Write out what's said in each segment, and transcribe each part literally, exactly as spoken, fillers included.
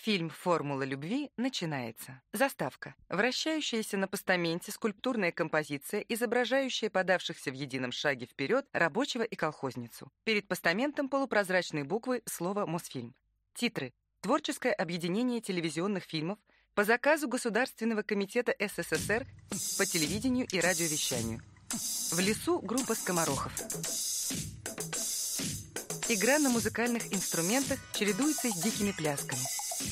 Фильм «Формула любви» начинается. Заставка. Вращающаяся на постаменте скульптурная композиция, изображающая подавшихся в едином шаге вперед рабочего и колхозницу. Перед постаментом полупрозрачные буквы слова «Мосфильм». Титры. Творческое объединение телевизионных фильмов по заказу Государственного комитета СССР по телевидению и радиовещанию. В лесу группа скоморохов. Игра на музыкальных инструментах чередуется с дикими плясками.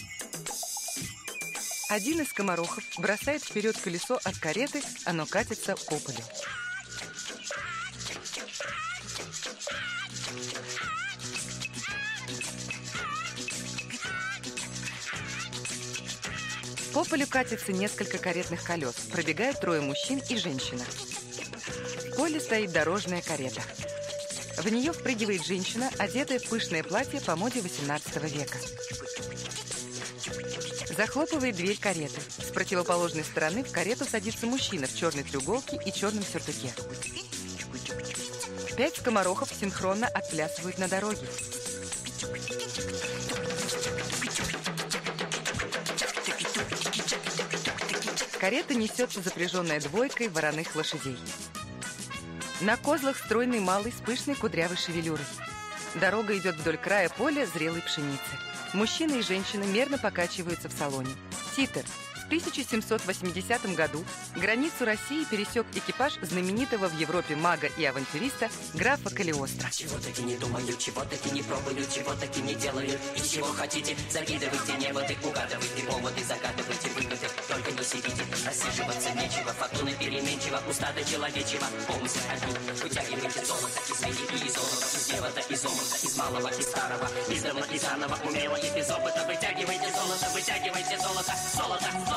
Один из скоморохов бросает вперед колесо от кареты, оно катится по полю. По полю катится несколько каретных колес. Пробегают трое мужчин и женщина. В поле стоит дорожная карета. В нее впрыгивает женщина, одетая в пышное платье по моде восемнадцатого века. Захлопывает дверь кареты. С противоположной стороны в карету садится мужчина в черной треуголке и черном сюртуке. Пять скоморохов синхронно отплясывают на дороге. Карета несется запряженная двойкой вороных лошадей. На козлах стройный малый с пышной кудрявой шевелюрой. Дорога идет вдоль края поля зрелой пшеницы. Мужчина и женщина мерно покачиваются в салоне. Титр. В тысяча семьсот восьмидесятом году границу России пересек экипаж знаменитого в Европе мага и авантюриста графа Калиостро. Чего-таки не думаю, чего-таки не пробую, чего-таки не делаю. И чего хотите, закидывайте неводы, угадывайте поводы, загадывайте выгоды. Только не сидите, рассиживаться нечего, фортуны переменчиво, устада человечего. Помните одни, вытягивайте золото из меди и из золота, из невода, из омута, из малого, из старого, издавна и заново, умело и без опыта. Вытягивайте золото, вытягивайте золото, золото, золото.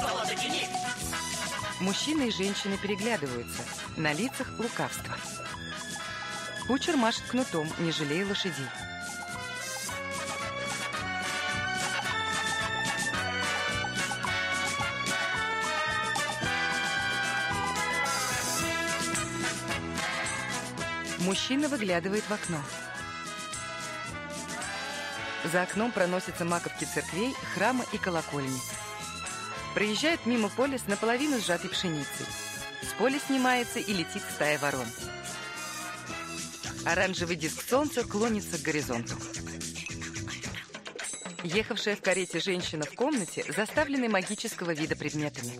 Мужчины и женщины переглядываются. На лицах лукавство. Кучер машет кнутом, не жалея лошадей. Мужчина выглядывает в окно. За окном проносятся маковки церквей, храма и колокольни. Проезжает мимо поля с наполовину сжатой пшеницей. С поля снимается и летит стая ворон. Оранжевый диск солнца клонится к горизонту. Ехавшая в карете женщина в комнате, заставленной магического вида предметами.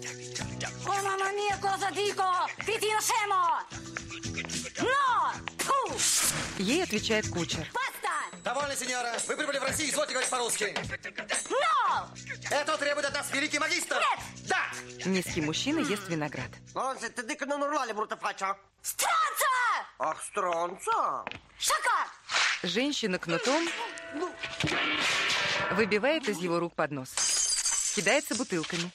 Ей отвечает кучер. Довольно, сеньора. Вы прибыли в Россию, извольте говорить по-русски. Но! Это требует от нас великий магистр. Нет! Да! Низкий мужчина ест виноград. Странца! Ах, странца! Шака! Женщина кнутом выбивает из его рук поднос. Кидается бутылками.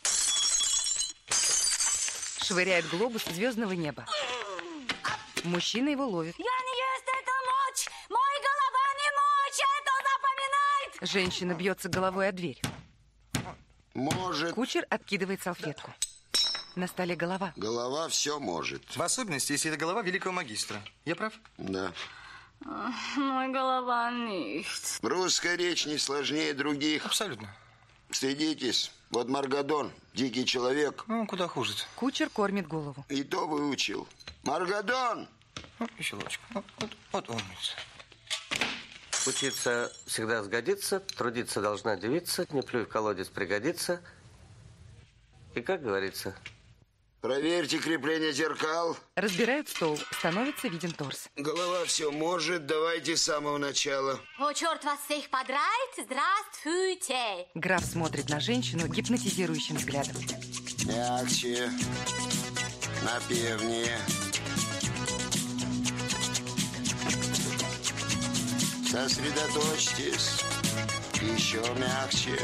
Швыряет глобус звездного неба. Мужчина его ловит. Я не есть эта ночь! Мой голова не мочь! Это запоминает! Женщина бьется головой о дверь. Может. Кучер откидывает салфетку. На столе голова. Голова все может. В особенности, если это голова великого магистра. Я прав? Да. Мой голова nicht. Русская речь не сложнее других. Абсолютно. Стыдитесь. Вот Маргадон, дикий человек. Ну, куда хуже. Кучер кормит голову. И то выучил. Маргадон! Ну, еще ложечку. Вот, вот, вот умница. Учиться всегда сгодится, трудиться должна девица, не плюй в колодец пригодится. И как говорится... Проверьте крепление зеркал. Разбирают стол. Становится виден торс. Голова все может. Давайте с самого начала. О, черт вас всех подрает! Здравствуйте! Граф смотрит на женщину гипнотизирующим взглядом. Мягче. Напевнее. Сосредоточьтесь. Еще мягче.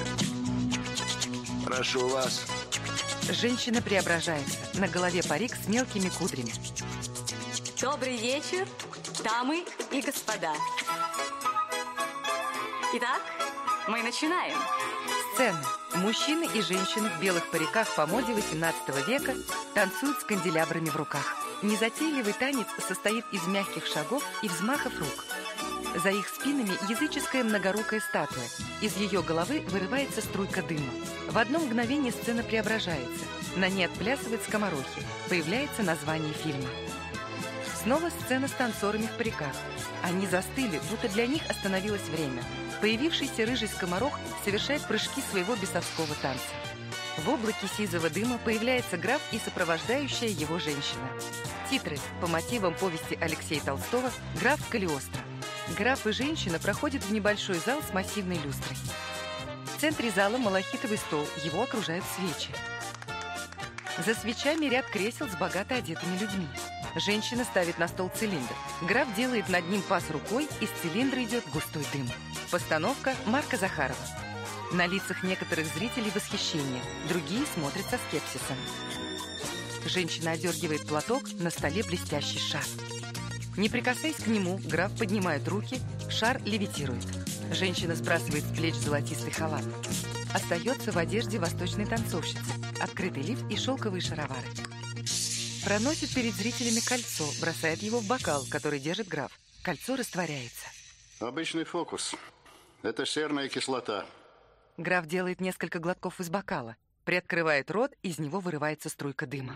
Прошу вас. Женщина преображается. На голове парик с мелкими кудрями. Добрый вечер, дамы и господа. Итак, мы начинаем. Сцена. Мужчины и женщины в белых париках по моде восемнадцатого века танцуют с канделябрами в руках. Незатейливый танец состоит из мягких шагов и взмахов рук. За их спинами языческая многорукая статуя. Из ее головы вырывается струйка дыма. В одно мгновение сцена преображается. На ней отплясывают скоморохи. Появляется название фильма. Снова сцена с танцорами в париках. Они застыли, будто для них остановилось время. Появившийся рыжий скоморох совершает прыжки своего бесовского танца. В облаке сизого дыма появляется граф и сопровождающая его женщина. Титры по мотивам повести Алексея Толстого «Граф Калиостро». Граф и женщина проходят в небольшой зал с массивной люстрой. В центре зала малахитовый стол, его окружают свечи. За свечами ряд кресел с богато одетыми людьми. Женщина ставит на стол цилиндр. Граф делает над ним пас рукой, из цилиндра идет густой дым. Постановка Марка Захарова. На лицах некоторых зрителей восхищение, другие смотрят со скепсисом. Женщина одергивает платок, на столе блестящий шар. Не прикасаясь к нему, граф поднимает руки, шар левитирует. Женщина сбрасывает с плеч золотистый халат. Остается в одежде восточной танцовщицы, открытый лиф и шелковые шаровары. Проносит перед зрителями кольцо, бросает его в бокал, который держит граф. Кольцо растворяется. Обычный фокус. Это серная кислота. Граф делает несколько глотков из бокала, приоткрывает рот, из него вырывается струйка дыма.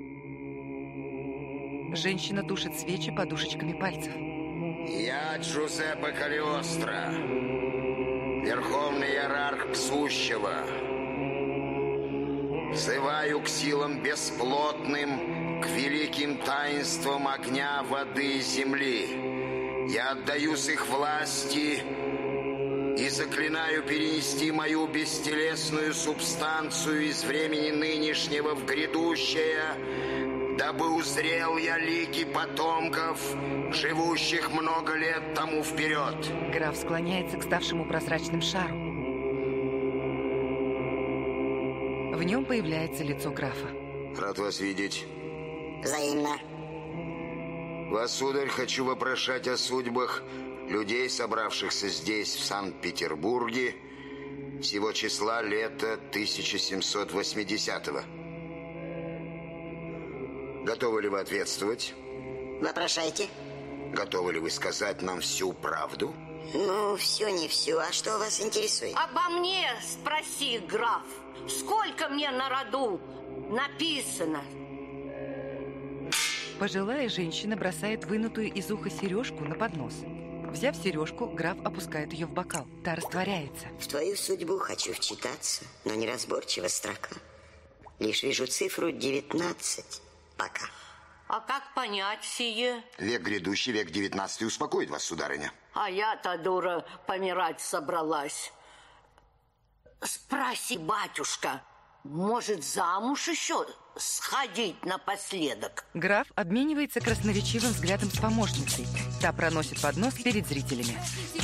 Женщина тушит свечи подушечками пальцев. Я Джузеппе Калиостро, верховный иерарх Сущего. Взываю к силам бесплотным, к великим таинствам огня, воды и земли. Я отдаюсь их власти и заклинаю перенести мою бестелесную субстанцию из времени нынешнего в грядущее, дабы узрел я лики потомков, живущих много лет тому вперед. Граф склоняется к ставшему прозрачным шару. В нем появляется лицо графа. Рад вас видеть. Взаимно. Вас, сударь, хочу вопрошать о судьбах людей, собравшихся здесь, в Санкт-Петербурге, сего числа лета тысяча семьсот восьмидесятого. Готовы ли вы ответствовать? Вопрошайте. Готовы ли вы сказать нам всю правду? Ну, все не все. А что вас интересует? Обо мне спроси, граф. Сколько мне на роду написано? Пожилая женщина бросает вынутую из уха сережку на поднос. Взяв сережку, граф опускает ее в бокал. Та растворяется. В твою судьбу хочу вчитаться, но неразборчива строка. Лишь вижу цифру девятнадцать. Пока. А как понять сие? Век грядущий, век девятнадцатый успокоит вас, сударыня. А я-то, дура, помирать собралась. Спроси, батюшка, может, замуж еще сходить напоследок? Граф обменивается красноречивым взглядом с помощницей. Та проносит поднос перед зрителями.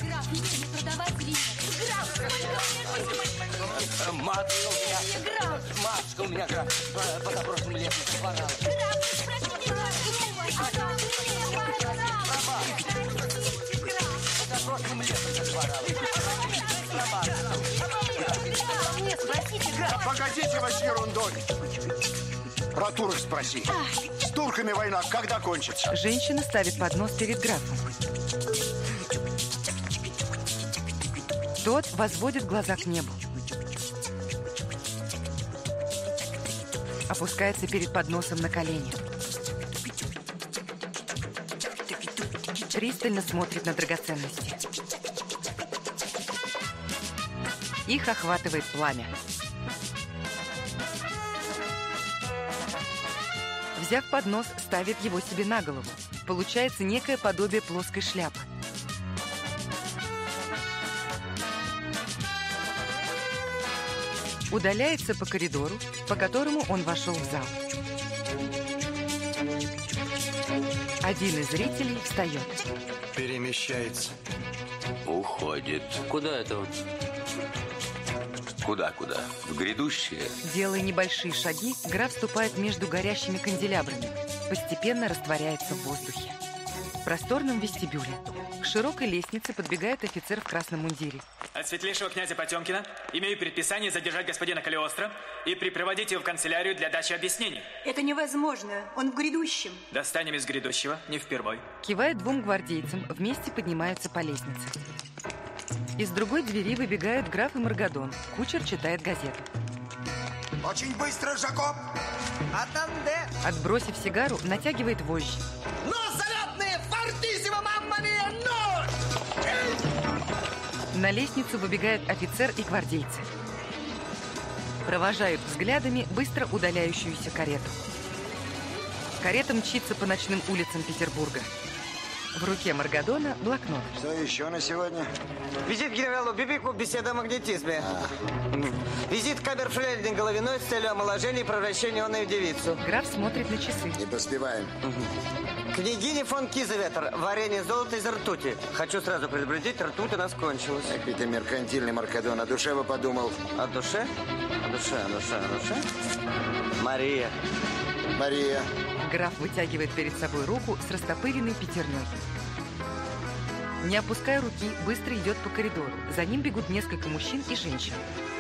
Матушка у меня, матушка у меня, граф, позапрошлым летом хворала. Позапрошлым летом хворала. Да погодите вы с ерундой. Про турок спроси. С турками война когда кончится? Женщина ставит поднос перед графом. Тот возводит глаза к небу. Опускается перед подносом на колени. Пристально смотрит на драгоценности. Их охватывает пламя. Взяв поднос, ставит его себе на голову. Получается некое подобие плоской шляпы. Удаляется по коридору, по которому он вошел в зал. Один из зрителей встает. Перемещается. Уходит. Куда это он? Куда-куда? В грядущее? Делая небольшие шаги, граф вступает между горящими канделябрами. Постепенно растворяется в воздухе. В просторном вестибюле. широкой лестнице подбегает офицер в красном мундире. От светлейшего князя Потемкина имею предписание задержать господина Калиостро и припроводить его в канцелярию для дачи объяснений. Это невозможно. Он в грядущем. Достанем из грядущего, не впервой. Кивает двум гвардейцам, вместе поднимаются по лестнице. Из другой двери выбегают граф и Маргадон. Кучер читает газету. Очень быстро, Жакоб! Атанде! Отбросив сигару, натягивает вожжи. Ну, залетные! Фортиссимо, мамма мия! Ну! На лестницу выбегают офицер и гвардейцы. Провожают взглядами быстро удаляющуюся карету. Карета мчится по ночным улицам Петербурга. В руке Маргадона блокнот. Что еще на сегодня? Визит генералу Бибику, беседа о магнетизме. А. Визит камерфрейдин Головиной с целью омоложения и превращения его в девицу. Граф смотрит на часы. Не поспеваем. Угу. Княгиня фон Кизеветер, варенье золота из ртути. Хочу сразу предупредить, ртуть у нас кончилась. Эх, ты меркантильный, Маркадон, о душе бы подумал. О душе? О душе, о душе, о душе? Мария. Мария. Граф вытягивает перед собой руку с растопыренной пятерней. Не опуская руки, быстро идет по коридору. За ним бегут несколько мужчин и женщин.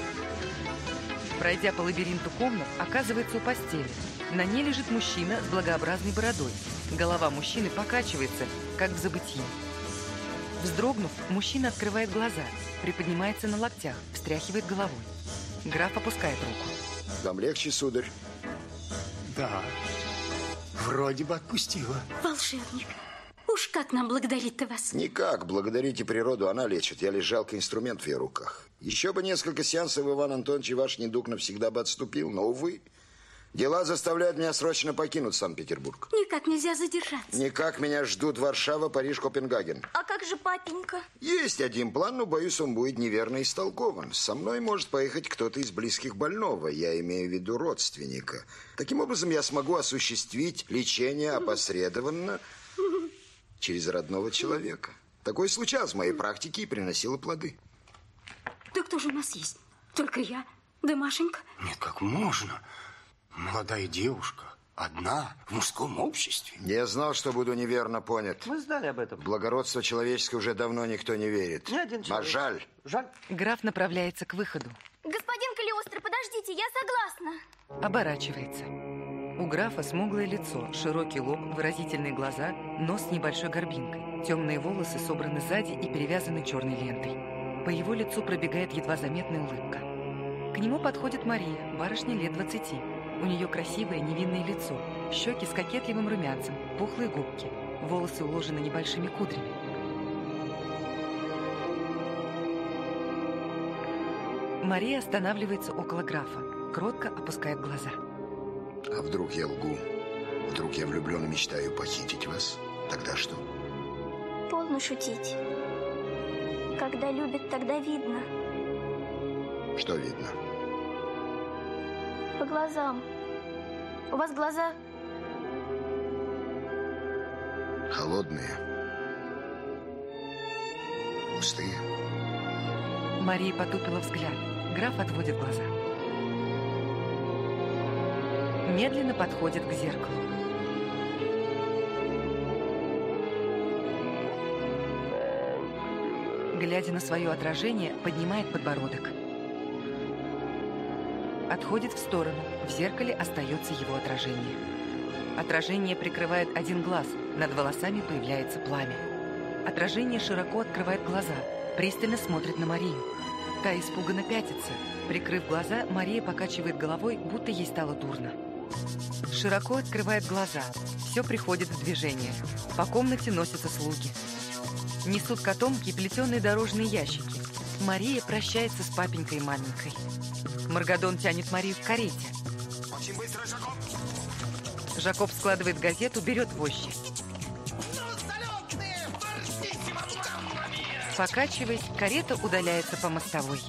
Пройдя по лабиринту комнат, оказывается у постели. На ней лежит мужчина с благообразной бородой. Голова мужчины покачивается, как в забытии. Вздрогнув, мужчина открывает глаза, приподнимается на локтях, встряхивает головой. Граф опускает руку. Вам легче, сударь? Да. Вроде бы отпустила. Волшебник. Уж как нам благодарить-то вас? Никак. Благодарите природу, она лечит. Я лишь жалкий инструмент в ее руках. Еще бы несколько сеансов, Иван Антонович, и ваш недуг навсегда бы отступил. Но, увы, дела заставляют меня срочно покинуть Санкт-Петербург. Никак нельзя задержаться. Никак. Меня ждут Варшава, Париж, Копенгаген. А как же папенька? Есть один план, но, боюсь, он будет неверно истолкован. Со мной может поехать кто-то из близких больного. Я имею в виду родственника. Таким образом, я смогу осуществить лечение опосредованно через родного человека. Такое случалось в моей практике и приносило плоды. Да кто же у нас есть? Только я, да Машенька. Нет, как можно? Молодая девушка, одна, в мужском обществе. Я знал, что буду неверно понят. Мы знали об этом. В благородство человеческое уже давно никто не верит. Ни один человек. А жаль. Жаль. Граф направляется к выходу. Господин Калиостро, подождите, я согласна. Оборачивается. У графа смуглое лицо, широкий лоб, выразительные глаза, нос с небольшой горбинкой. Темные волосы собраны сзади и перевязаны черной лентой. По его лицу пробегает едва заметная улыбка. К нему подходит Мария, барышня лет двадцати. У нее красивое невинное лицо, щеки с кокетливым румянцем, пухлые губки, волосы уложены небольшими кудрями. Мария останавливается около графа, кротко опускает глаза. А вдруг я лгу? Вдруг я влюблен и мечтаю похитить вас? Тогда что? Полно шутить. Когда любят, тогда видно. Что видно? По глазам. У вас глаза... Холодные. Пустые. Мария потупила взгляд. Граф отводит глаза. Медленно подходит к зеркалу. Глядя на свое отражение, поднимает подбородок. Отходит в сторону. В зеркале остается его отражение. Отражение прикрывает один глаз. Над волосами появляется пламя. Отражение широко открывает глаза. Пристально смотрит на Марию. Та испуганно пятится. Прикрыв глаза, Мария покачивает головой, будто ей стало дурно. Широко открывает глаза. Все приходит в движение. По комнате носятся слуги. Несут котомки и плетеные дорожные ящики. Мария прощается с папенькой и маменькой. Маргадон тянет Марию в карете. Очень быстро, Жакоб! Жакоб складывает газету, берет вожжи. Покачиваясь, карета удаляется по мостовой.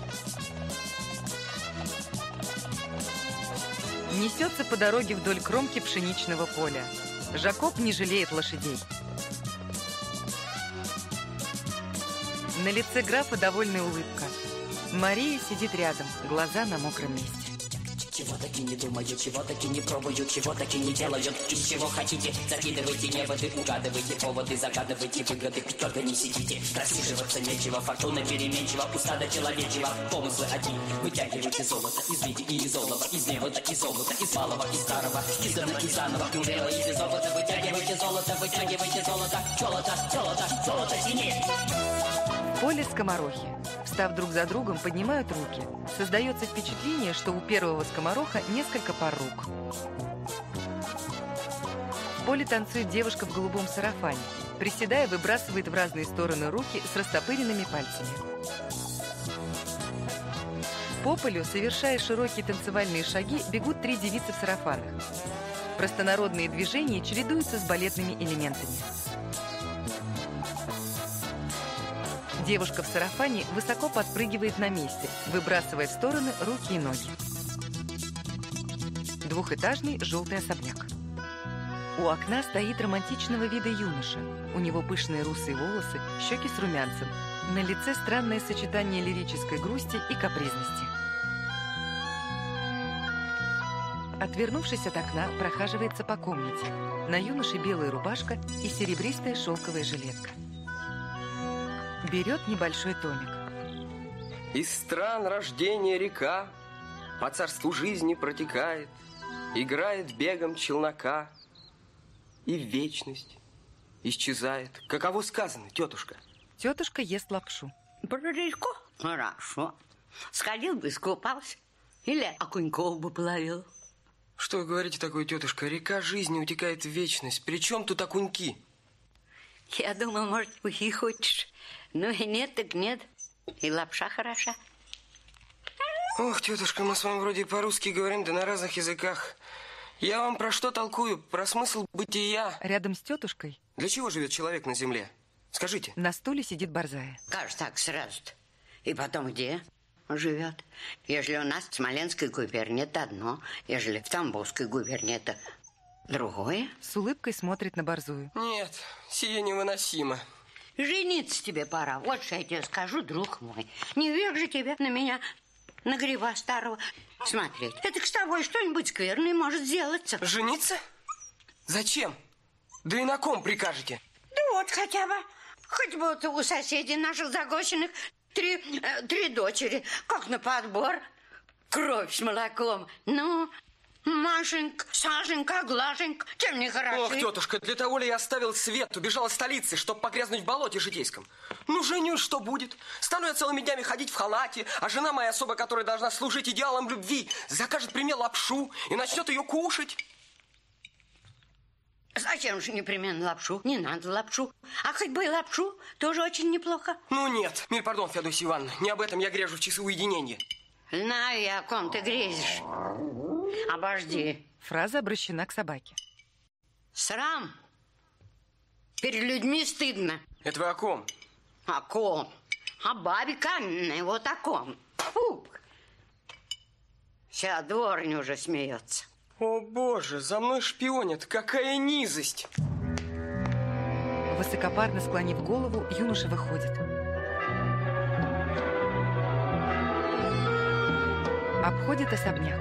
Несется по дороге вдоль кромки пшеничного поля. Жакоб не жалеет лошадей. На лице графа довольная улыбка. Мария сидит рядом, глаза на мокром месте. Чего таки не думают, чего таки не пробуют, чего таки не делают. Из чего хотите, закидывайте неводы, угадывайте поводы, загадывайте выгоды. Только не сидите, рассиживаться нечего, фортуна переменчива, устада человечего. Помыслы одни, вытягивайте золото из меди и из олова, из невода, из золота, из малого, из старого, издавна и заново. Умело из золота, вытягивайте золото, вытягивайте золото, золото, золото, золото, синее. В поле скоморохи. Встав друг за другом, поднимают руки. Создается впечатление, что у первого скомороха несколько пар рук. В поле танцует девушка в голубом сарафане. Приседая, выбрасывает в разные стороны руки с растопыренными пальцами. По полю, совершая широкие танцевальные шаги, бегут три девицы в сарафанах. Простонародные движения чередуются с балетными элементами. Девушка в сарафане высоко подпрыгивает на месте, выбрасывая в стороны руки и ноги. Двухэтажный желтый особняк. У окна стоит романтичного вида юноша. У него пышные русые волосы, щеки с румянцем. На лице странное сочетание лирической грусти и капризности. Отвернувшись от окна, прохаживается по комнате. На юноше белая рубашка и серебристая шелковая жилетка. Берет небольшой томик. Из стран рождения река по царству жизни протекает, играет бегом челнока и в вечность исчезает. Каково сказано, тетушка? Тетушка ест лапшу. Про речку? Хорошо. Сходил бы, искупался. Или окуньков бы половил. Что вы говорите такое, тетушка? Река жизни утекает в вечность. При чем тут окуньки? Я думал, может, ухи хочешь. Ну и нет, так нет. И лапша хороша. Ох, тетушка, мы с вами вроде по-русски говорим, да на разных языках. Я вам про что толкую? Про смысл бытия. Рядом с тетушкой. Для чего живет человек на земле? Скажите. На стуле сидит борзая. Как же так сразу-то? И потом где живет? Ежели у нас в Смоленской губернии, это одно. Ежели в Тамбовской губернии, это другое. С улыбкой смотрит на борзую. Нет, сие невыносимо. Жениться тебе пора. Вот что я тебе скажу, друг мой. Не век же тебе на меня, на греба старого, смотреть. Это с тобой что-нибудь скверное может сделаться. Жениться? Зачем? Да и на ком прикажете? Да вот хотя бы. Хоть бы вот у соседей наших Загощиных три, э, три дочери. Как на подбор. Кровь с молоком. Ну... Машенька, Сашенька, Глашенька, чем не хороши? Ох, тетушка, для того ли я оставил свет, убежал из столицы, чтобы погрязнуть в болоте житейском? Ну, женюсь, что будет? Стану я целыми днями ходить в халате, а жена моя особа, которая должна служить идеалом любви, закажет при мне лапшу и начнет ее кушать. Зачем же непременно лапшу? Не надо лапшу. А хоть бы и лапшу, тоже очень неплохо. Ну, нет, мир, пардон, Феодосия Ивановна, не об этом я грежу в часы уединения. Знаю я, о ком ты грезишь. Обожди. Фраза обращена к собаке. Срам. Перед людьми стыдно. Это вы о ком? О ком? О бабе каменной, вот о ком. Фу. Вся дворня уже смеется. О, боже, за мной шпионят. Какая низость. Высокопарно склонив голову, юноша выходит. Обходит особняк.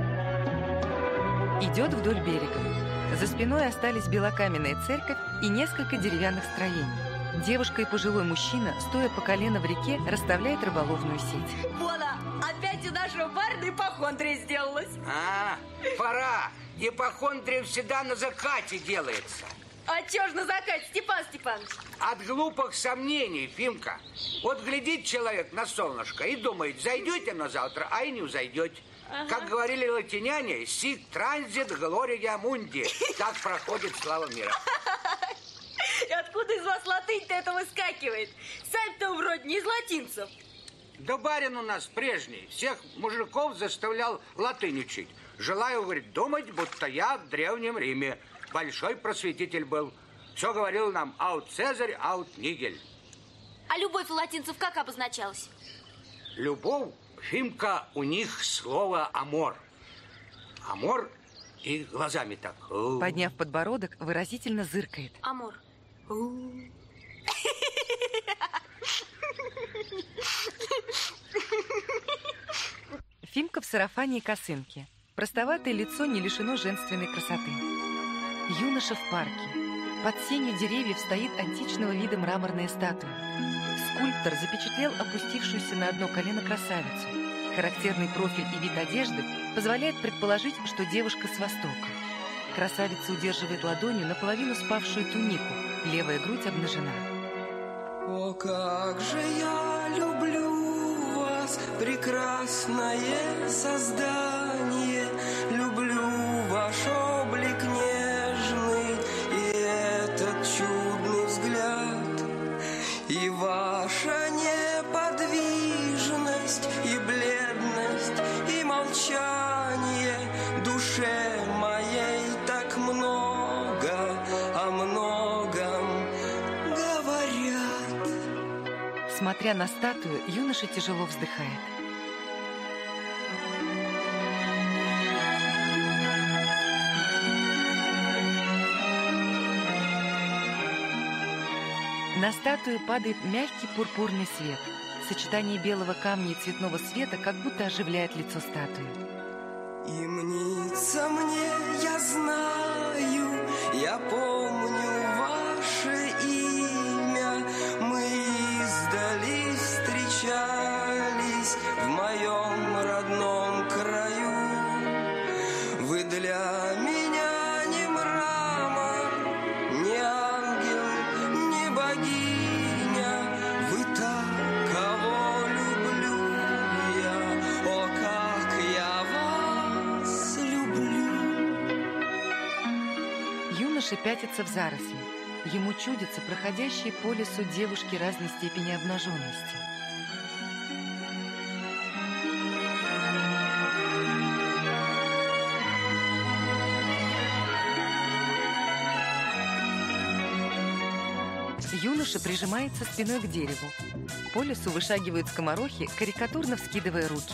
Идет вдоль берега. За спиной остались белокаменная церковь и несколько деревянных строений. Девушка и пожилой мужчина, стоя по колено в реке, расставляют рыболовную сеть. Вона, опять у нашего барина ипохондрия сделалась. А, пора. Ипохондрия всегда на закате делается. А чё ж на закате, Степан Степанович? От глупых сомнений, Фимка. Вот глядит человек на солнышко и думает, зайдете на завтра, а и не взойдете. Ага. Как говорили латиняне, сик транзит глория мунди. Так проходит слава мира. И откуда из вас латынь-то это выскакивает? Сами-то вроде не из латинцев. Да барин у нас прежний. Всех мужиков заставлял латынь учить. Желаю, говорит, думать, будто я в Древнем Риме. Большой просветитель был. Все говорил нам аут Цезарь, аут Нигель. А любовь у латинцев как обозначалась? Любовь, Фимка, у них слово амор. Амор и глазами так. Подняв подбородок, выразительно зыркает. Амор. Фимка в сарафане и косынке. Простоватое лицо не лишено женственной красоты. Юноша в парке. Под сенью деревьев стоит античного вида мраморная статуя. Скульптор запечатлел опустившуюся на одно колено красавицу. Характерный профиль и вид одежды позволяет предположить, что девушка с Востока. Красавица удерживает ладонью наполовину спавшую тунику, левая грудь обнажена. О, как же я люблю вас, прекрасное создание, люблю ваш облик нежный и этот чудный взгляд, и ваша неподвижность, и бледность, и молчание душе моей так много, о многом говорят. Смотря на статую, юноша тяжело вздыхает. На статую падает мягкий пурпурный свет. Сочетание белого камня и цветного света как будто оживляет лицо статуи. И мнится мне, я знаю, я помню ваше имя. Мы издали встречались в моем родном краю. Вы для меня не мрамор, не ангел, не богиня. Вы та, кого люблю я. О, как я вас люблю. Юноша пятится в заросли. Ему чудятся проходящие по лесу девушки разной степени обнаженности. Юноша прижимается спиной к дереву. По лесу вышагивают скоморохи, карикатурно вскидывая руки.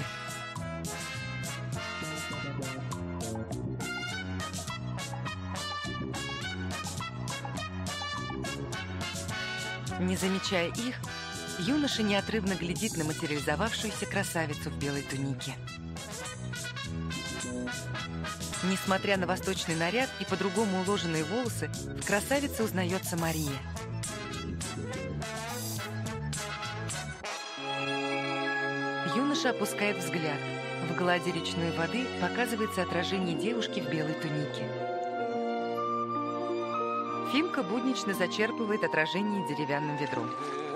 Не замечая их, юноша неотрывно глядит на материализовавшуюся красавицу в белой тунике. Несмотря на восточный наряд и по-другому уложенные волосы, в красавице узнается Мария. Юноша опускает взгляд. В глади речной воды показывается отражение девушки в белой тунике. Фимка буднично зачерпывает отражение деревянным ведром.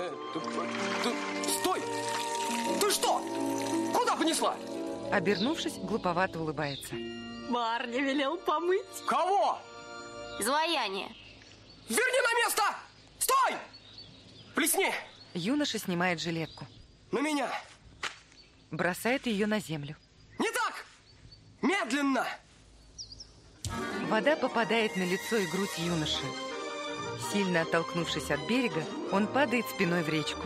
Стой! Ты что? Куда понесла? Обернувшись, глуповато улыбается. Барня велел помыть. Кого? Изваяние. Верни на место! Стой! Плесни! Юноша снимает жилетку. На меня! Бросает ее на землю. Не так! Медленно! Вода попадает на лицо и грудь юноши. Сильно оттолкнувшись от берега, он падает спиной в речку.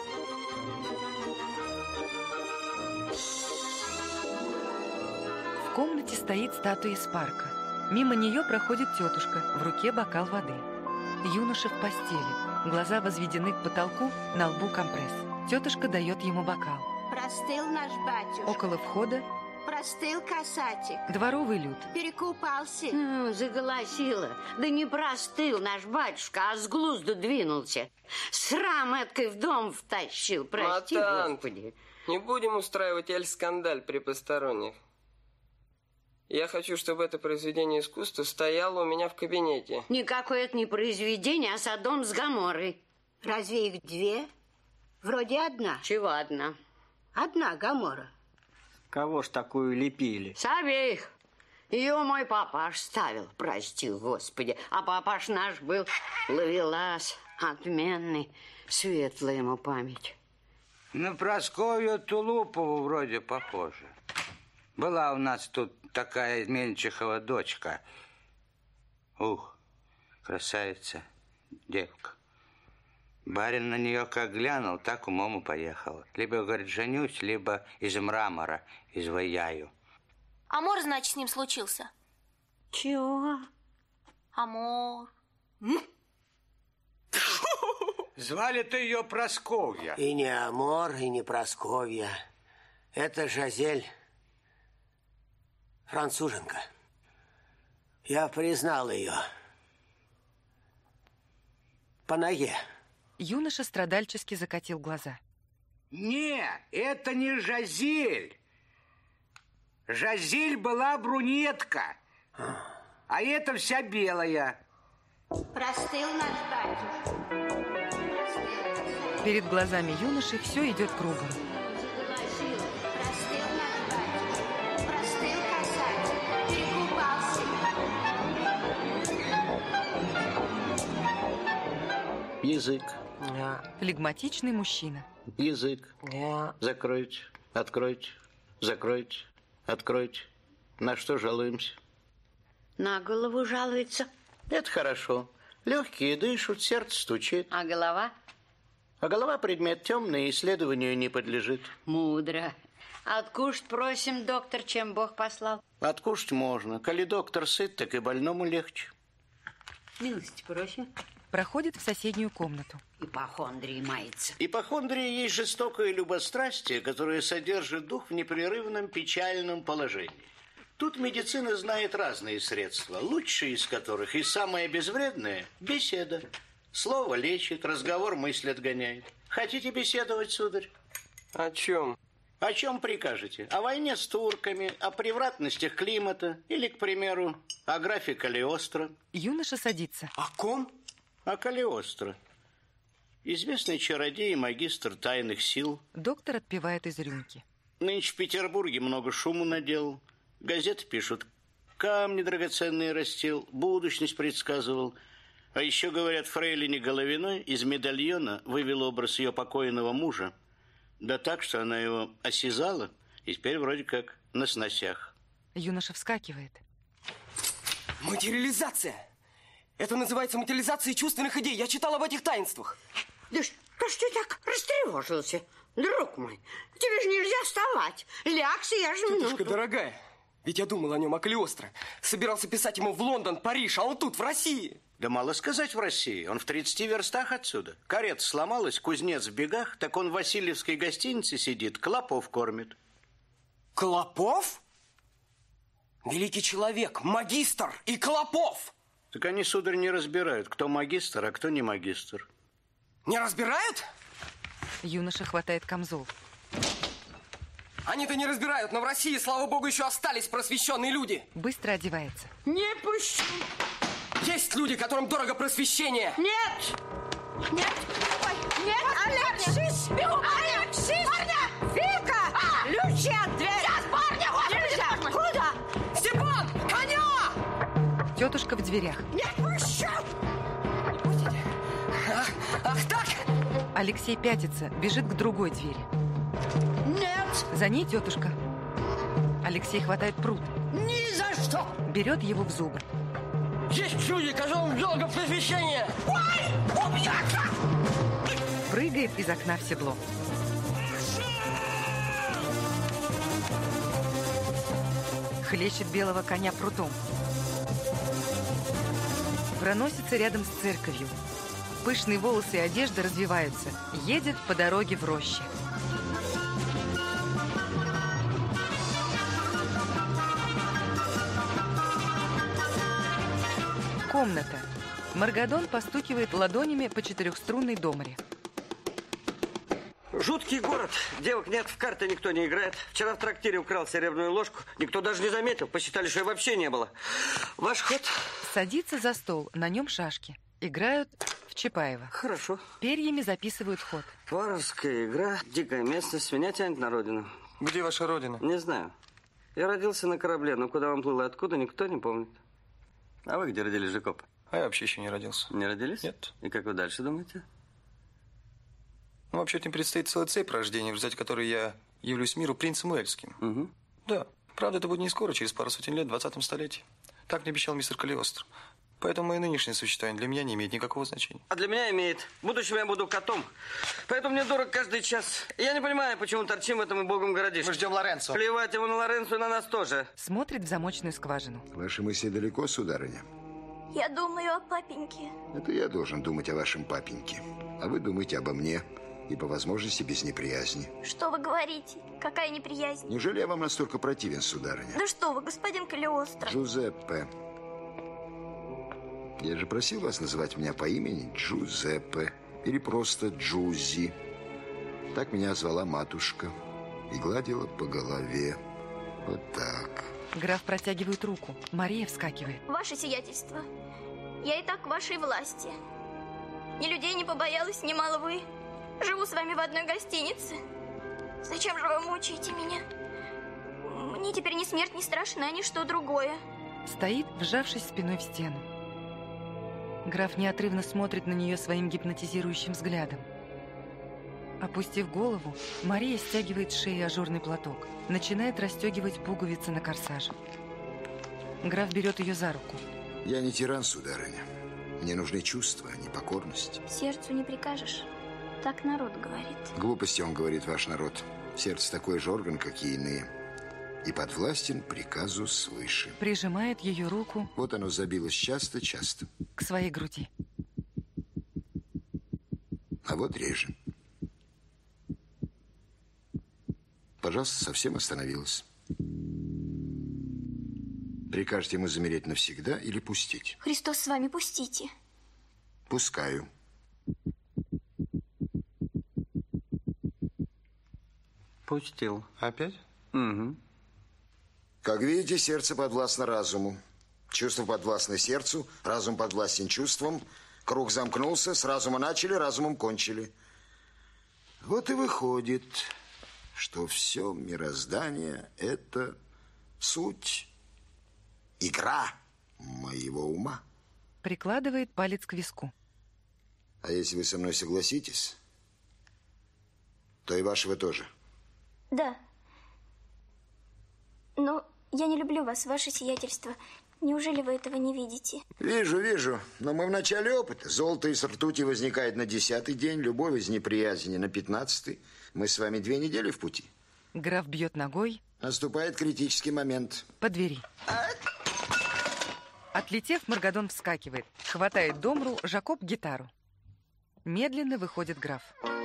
В комнате стоит статуя из парка. Мимо нее проходит тетушка, в руке бокал воды. Юноша в постели, глаза возведены к потолку, на лбу компресс. Тетушка дает ему бокал. Простыл наш батюшка. Около входа Простыл касатик. дворовый люд. Перекупался. Ну, заголосила. Да не простыл наш батюшка, а с глузду двинулся. Срам эткой в дом втащил. Прости, Матан, Господи. не будем устраивать эль-скандаль при посторонних. Я хочу, чтобы это произведение искусства стояло у меня в кабинете. Никакое это не произведение, а Содом с Гоморрой. Разве их две? Вроде одна. Чего одна? Одна Гоморра. Кого ж такую лепили? С обеих. Ее мой папаш ставил, прости, Господи. А папаш наш был ловелас, отменный, светлая ему память. На Прасковью Тулупову вроде похоже. Была у нас тут такая Менчихова дочка. Ух, красавица, девка. Барин на нее как глянул, так умом и поехал. Либо, говорит, женюсь, либо из мрамора изваяю. Амор, значит, с ним случился? Чего? Амор. Звали-то ее Прасковья. И не Амор, и не Прасковья. Это Жазель. Француженка. Я признал ее. По ноге. Юноша страдальчески закатил глаза. Не, это не Жазиль. Жазиль была брюнетка. А это вся белая. Простыл наш батюшка. Перед глазами юноши все идет кругом. Простыл наш батюшка. Простыл касатель. Перекупался. Язык. Флегматичный мужчина. Язык. Закройте, откройте, закройте, откройте. На что жалуемся? На голову жалуется. Это хорошо. Легкие дышат, сердце стучит. А голова? А голова предмет темный, исследованию не подлежит. Мудро. Откушать просим, доктор, чем Бог послал. Откушать можно. Коли доктор сыт, так и больному легче. Милости просим. Проходит в соседнюю комнату. Ипохондрии мается. Ипохондрия есть жестокое любострастие, которое содержит дух в непрерывном печальном положении. Тут медицина знает разные средства, лучшие из которых и самое безвредное – беседа. Слово лечит, разговор мысль отгоняет. Хотите беседовать, сударь? О чем? О чем прикажете? О войне с турками, о превратностях климата или, к примеру, о графе Калиостро. Юноша садится. О ком? О Калиостро. Известный чародей и магистр тайных сил. Доктор отпивает из рюмки. Нынче в Петербурге много шуму наделал. Газеты пишут, камни драгоценные растил, будущность предсказывал. А еще, говорят, фрейлине Головиной из медальона вывел образ ее покойного мужа. Да так, что она его осязала, и теперь вроде как на сносях. Юноша вскакивает. Материализация! Это называется материализацией чувственных идей. Я читал об этих таинствах. Да что ж ты так растревожился, друг мой? Тебе же нельзя вставать. Лягся, я же минуту. Тетушка дорогая, ведь я думал о нем, о Калиостро. Собирался писать ему в Лондон, Париж, а он тут, в России. Да мало сказать в России. Он в тридцати верстах отсюда. Карета сломалась, кузнец в бегах, так он в Васильевской гостинице сидит, клопов кормит. Клопов? Великий человек, магистр и Клопов! Так они, сударь, не разбирают, кто магистр, а кто не магистр. Не разбирают? Юноша хватает камзол. Они-то не разбирают, но в России, слава богу, еще остались просвещенные люди. Быстро одевается. Не пущу. Есть люди, которым дорого просвещение. Нет! Нет! Ой, нет! Алексис! Алексис! Парня! Вика! А! Ключи от двери! Сейчас, парня! Нельзя! Куда? Степан! Коня! Тетушка в дверях. Не пущу! Ах, ах так! Алексей пятится, бежит к другой двери. Нет! За ней тетушка. Алексей хватает пруд. Ни за что! Берет его в зубы. Есть люди, которым дорого просвещение! Ой! Убьется! Прыгает из окна в седло. Хлещет белого коня прутом. Проносится рядом с церковью. Пышные волосы и одежда развиваются. Едет по дороге в роще. Комната. Маргадон постукивает ладонями по четырехструнной домре. Жуткий город. Девок нет, в карты никто не играет. Вчера в трактире украл серебряную ложку. Никто даже не заметил. Посчитали, что ее вообще не было. Ваш ход. Садится за стол. На нем шашки. Играют в Чапаева. Хорошо. Перьями записывают ход. Варварская игра. Дикая местность. Меня тянет на родину. Где ваша родина? Не знаю. Я родился на корабле, но куда он плыл и откуда, никто не помнит. А вы где родились, Жакоб? А я вообще еще не родился. Не родились? Нет. И как вы дальше думаете? Ну, вообще-то им предстоит целая цепь рождений, в результате которой я явлюсь миру принцем Уэльским. Угу. Да. Правда, это будет не скоро, через пару сотен лет, в двадцатом столетии. Так мне обещал мистер Калиостро. Поэтому мое нынешнее существование для меня не имеет никакого значения. А для меня имеет. В будущем я буду котом. Поэтому мне дорог каждый час. Я не понимаю, почему торчим в этом и богом городишке. Мы ждем Лоренцо. Плевать ему на Лоренцо и на нас тоже. Смотрит в замочную скважину. Ваши мысли далеко, сударыня? Я думаю о папеньке. Это я должен думать о вашем папеньке. А вы думаете обо мне. и по возможности без неприязни. Что вы говорите? Какая неприязнь? Неужели я вам настолько противен, сударыня? Да что вы, господин Калиостро. Джузеппе. Я же просил вас называть меня по имени Джузеппе или просто Джузи. Так меня звала матушка и гладила по голове. Вот так. Граф протягивает руку. Мария вскакивает. Ваше сиятельство, я и так в вашей власти. Ни людей не побоялась, ни мало вы. Живу с вами в одной гостинице. Зачем же вы мучаете меня? Мне теперь ни смерть не страшна, ни что другое. Стоит, вжавшись спиной в стену. Граф неотрывно смотрит на нее своим гипнотизирующим взглядом. Опустив голову, Мария стягивает с шеи ажурный платок, начинает расстегивать пуговицы на корсаже. Граф берет ее за руку. Я не тиран, сударыня. Мне нужны чувства, а не покорность. Сердцу не прикажешь. Так народ говорит. Глупости, он говорит, ваш народ. Сердце такой же орган, как и иные. И подвластен приказу свыше. Прижимает ее руку. Вот оно забилось часто-часто. К своей груди. А вот реже. Пожалуйста, совсем остановилась. Прикажете ему замереть навсегда или пустить? Христос с вами, пустите. Пускаю. Пустил. Опять? Угу. Как видите, сердце подвластно разуму. Чувство подвластно сердцу, разум подвластен чувствам. Круг замкнулся, с разума начали, разумом кончили. Вот и выходит, что все мироздание – это суть, игра моего ума. Прикладывает палец к виску. А если вы со мной согласитесь, то и вашего тоже. Да. Но я не люблю вас, ваше сиятельство. Неужели вы этого не видите? Вижу, вижу. Но мы в начале опыта. Золото из ртути возникает на десятый день, любовь из неприязни на пятнадцатый. Мы с вами две недели в пути. Граф бьет ногой. Наступает критический момент. По двери. Отлетев, Маргадон вскакивает. Хватает домру, Жакоб гитару. Медленно выходит граф.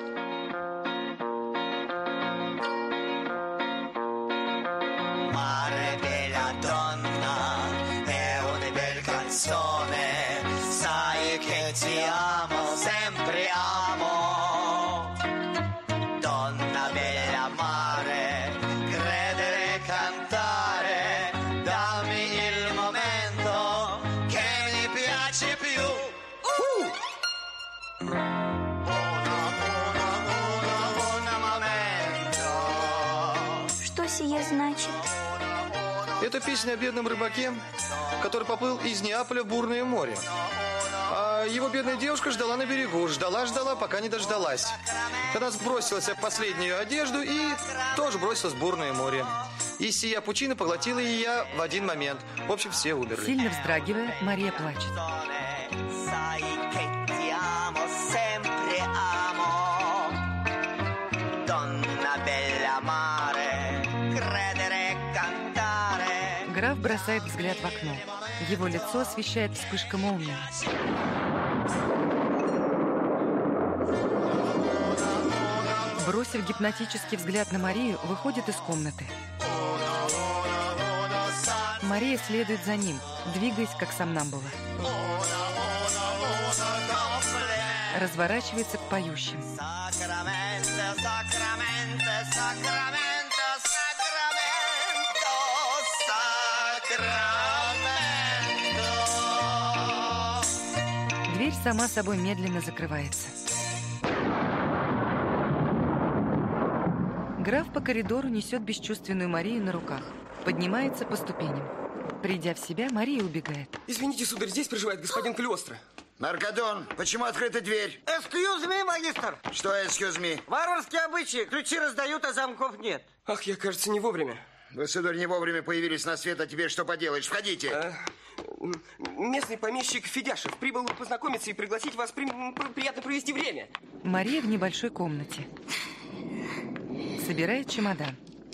Sai che ti amo, sempre amo. Donna bella mare, credere, cantare, dammi il momento che mi piace più. Uh! Buona, buona, buona, buona momento. Что сие значит? Это песня о бедном рыбаке, который поплыл из Неаполя в бурное море. А его бедная девушка ждала на берегу. Ждала-ждала, пока не дождалась. Тогда сбросилась в последнюю одежду и тоже бросилась в бурное море. И сия пучина поглотила ее в один момент. В общем, все умерли. Сильно вздрагивая, Мария плачет. Граф бросает взгляд в окно. Его лицо освещает вспышка молнии. Бросив гипнотический взгляд на Марию, выходит из комнаты. Мария следует за ним, двигаясь как сомнамбула. Разворачивается к поющим. Дверь сама собой медленно закрывается. Граф по коридору несет бесчувственную Марию на руках. Поднимается по ступеням. Придя в себя, Мария убегает. Извините, сударь, здесь проживает господин Калиостро. Маргадон, почему открыта дверь? Excuse me, магистр. Что excuse me? Варварские обычаи. Ключи раздают, а замков нет. Ах, я, кажется, не вовремя. Вы, сударь, не вовремя появились на свет, а теперь что поделаешь? Входите. А, местный помещик Федяшев прибыл познакомиться и пригласить вас при... приятно провести время. Мария в небольшой комнате. Собирает чемодан.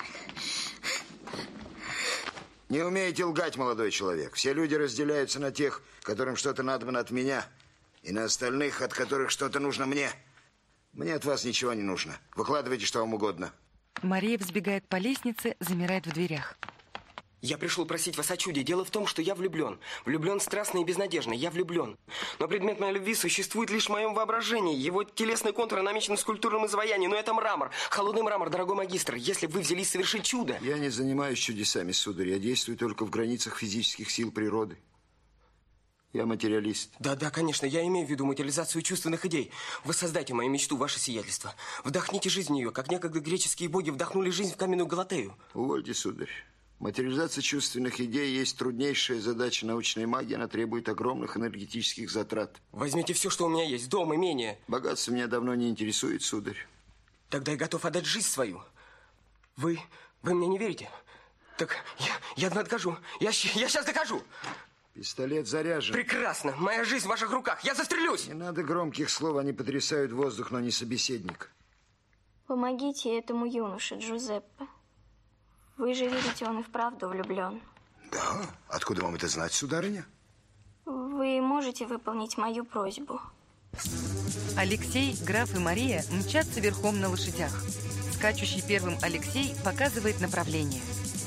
Не умеете лгать, молодой человек. Все люди разделяются на тех, которым что-то надо от меня, и на остальных, от которых что-то нужно мне. Мне от вас ничего не нужно. Выкладывайте, что вам угодно. Мария взбегает по лестнице, замирает в дверях. Я пришел просить вас о чуде. Дело в том, что я влюблен. Влюблен страстно и безнадежно. Я влюблен. Но предмет моей любви существует лишь в моем воображении. Его телесные контуры намечены в скульптурном изваянии. Но это мрамор. Холодный мрамор, дорогой магистр. Если бы вы взялись совершить чудо... Я не занимаюсь чудесами, сударь. Я действую только в границах физических сил природы. Я материалист. Да-да, конечно. Я имею в виду материализацию чувственных идей. Воссоздайте мою мечту, ваше сиятельство. Вдохните жизнь в нее, как некогда греческие боги вдохнули жизнь в каменную Галатею. Увольте, сударь. Материализация чувственных идей есть труднейшая задача научной магии. Она требует огромных энергетических затрат. Возьмите все, что у меня есть. Дом, имение. Богатство меня давно не интересует, сударь. Тогда я готов отдать жизнь свою. Вы, вы мне не верите? Так я, я откажу. Я, я сейчас докажу. Пистолет заряжен. Прекрасно. Моя жизнь в ваших руках. Я застрелюсь. Не надо громких слов. Они потрясают воздух, но не собеседник. Помогите этому юноше, Джузеппе. Вы же видите, он и вправду влюблен. Да? Откуда вам это знать, сударыня? Вы можете выполнить мою просьбу? Алексей, граф и Мария мчатся верхом на лошадях. Скачущий первым Алексей показывает направление.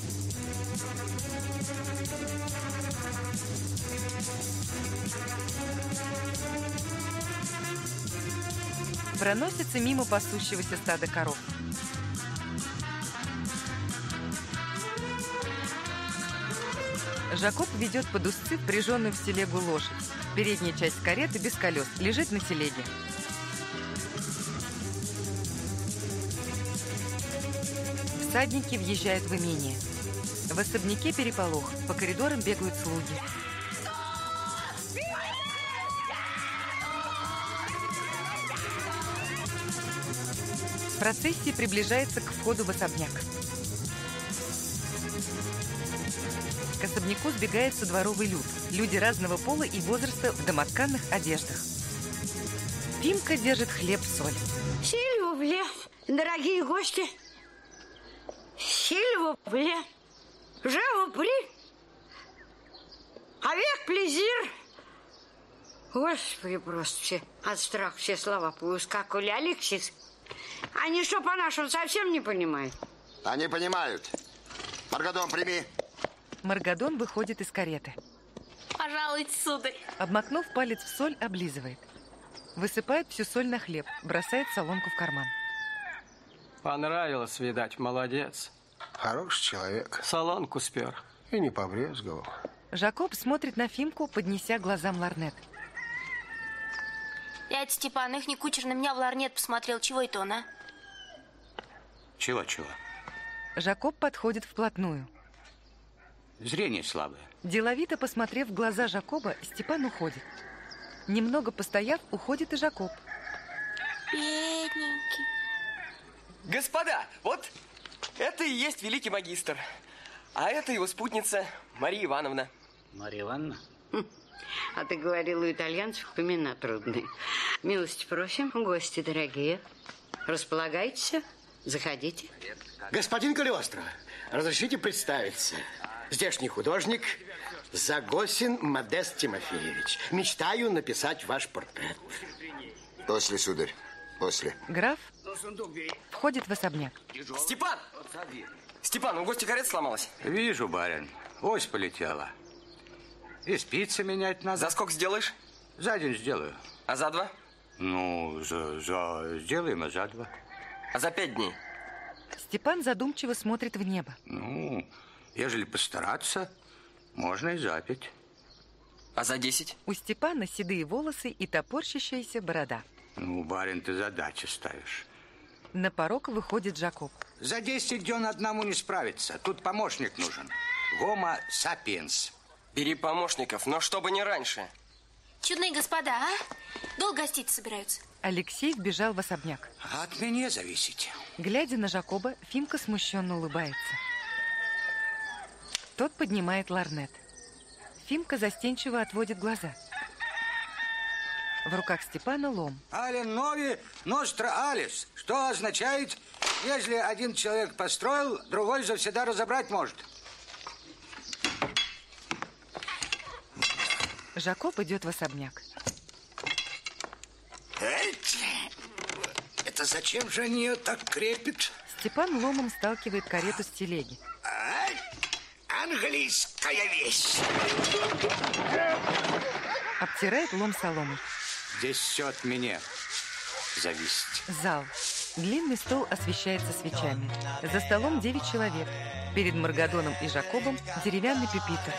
Проносится мимо пасущегося стада коров. Жакоб ведет под узцы впряженную в телегу лошадь. Передняя часть кареты без колес лежит на телеге. Всадники въезжают в имение. В особняке переполох. По коридорам бегают слуги. Процессия приближается к входу в особняк. К особняку сбегается дворовый люд. Люди разного пола и возраста в домотканных одеждах. Фимка держит хлеб-соль. Сильвубле, дорогие гости. Сильвубле. Живу при. Авек плезир. Господи, просто все от страха все слова поускакали. Алексис, они что, по-нашему совсем не понимают? Они понимают. Маргадон, прими. Маргадон выходит из кареты. Пожалуйте, сударь. Обмакнув палец в соль, облизывает. Высыпает всю соль на хлеб, бросает солонку в карман. Понравилось, видать, молодец. Хороший человек. Солонку спер. И не побрезговал. Жакоб смотрит на Фимку, поднеся глазам ларнет. Дядя Степан, ихний кучер на меня в ларнет посмотрел. Чего это он, а? Чего-чего? Жакоб подходит вплотную. Зрение слабое. Деловито посмотрев в глаза Жакоба, Степан уходит. Немного постояв, уходит и Жакоб. Бедненький. Господа, вот это и есть великий магистр. А это его спутница Мария Ивановна. Мария Ивановна? А ты говорил, у итальянцев имена трудные. Милости просим, гости дорогие. Располагайтесь, заходите. Господин Калиостро, разрешите представиться. Здешний художник Загосин Модест Тимофеевич. Мечтаю написать ваш портрет. После, сударь, после. Граф входит в особняк. Степан! Степан, у гостя карета сломалась. Вижу, барин. Ось полетела. И спицы менять надо. За сколько сделаешь? За день сделаю. А за два? Ну, за, за... сделаем, а за два. А за пять дней? Степан задумчиво смотрит в небо. Ну, ежели постараться, можно и за пять. А за десять? У Степана седые волосы и топорщащаяся борода. Ну, барин, ты задачи ставишь. На порог выходит Жакоб. За десять дён одному не справиться. Тут помощник нужен. Гомо сапиенс. Бери помощников, но чтобы не раньше. Чудные господа, а? Долго гостить собираются? Алексей вбежал в особняк. От меня зависите. Глядя на Жакоба, Фимка смущенно улыбается. Тот поднимает ларнет. Фимка застенчиво отводит глаза. В руках Степана лом. Ален нови ностра алис. Что означает, если один человек построил, другой завсегда разобрать может. Жакоб идет в особняк. Это зачем же они ее так крепят? Степан ломом сталкивает карету с телеги. Ай, английская вещь. Обтирает лом соломой. Здесь все от меня зависит. Зал. Длинный стол освещается свечами. За столом девять человек. Перед Маргадоном и Жакобом деревянный пюпитр.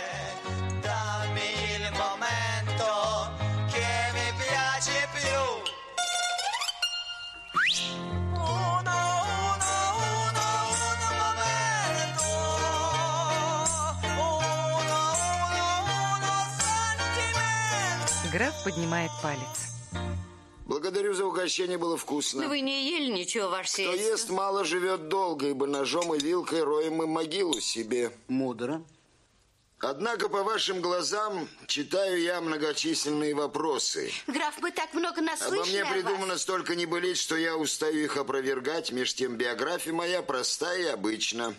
Граф поднимает палец. Благодарю за угощение, было вкусно. Да вы не ели ничего, ваше Кто сельство. ест мало, живет долго, ибо ножом и вилкой роем мы могилу себе. Мудро. Однако по вашим глазам читаю я многочисленные вопросы. Граф, мы так много наслышали Обо мне о придумано вас. столько небылиц, что я устаю их опровергать. Меж тем биография моя простая и обычна.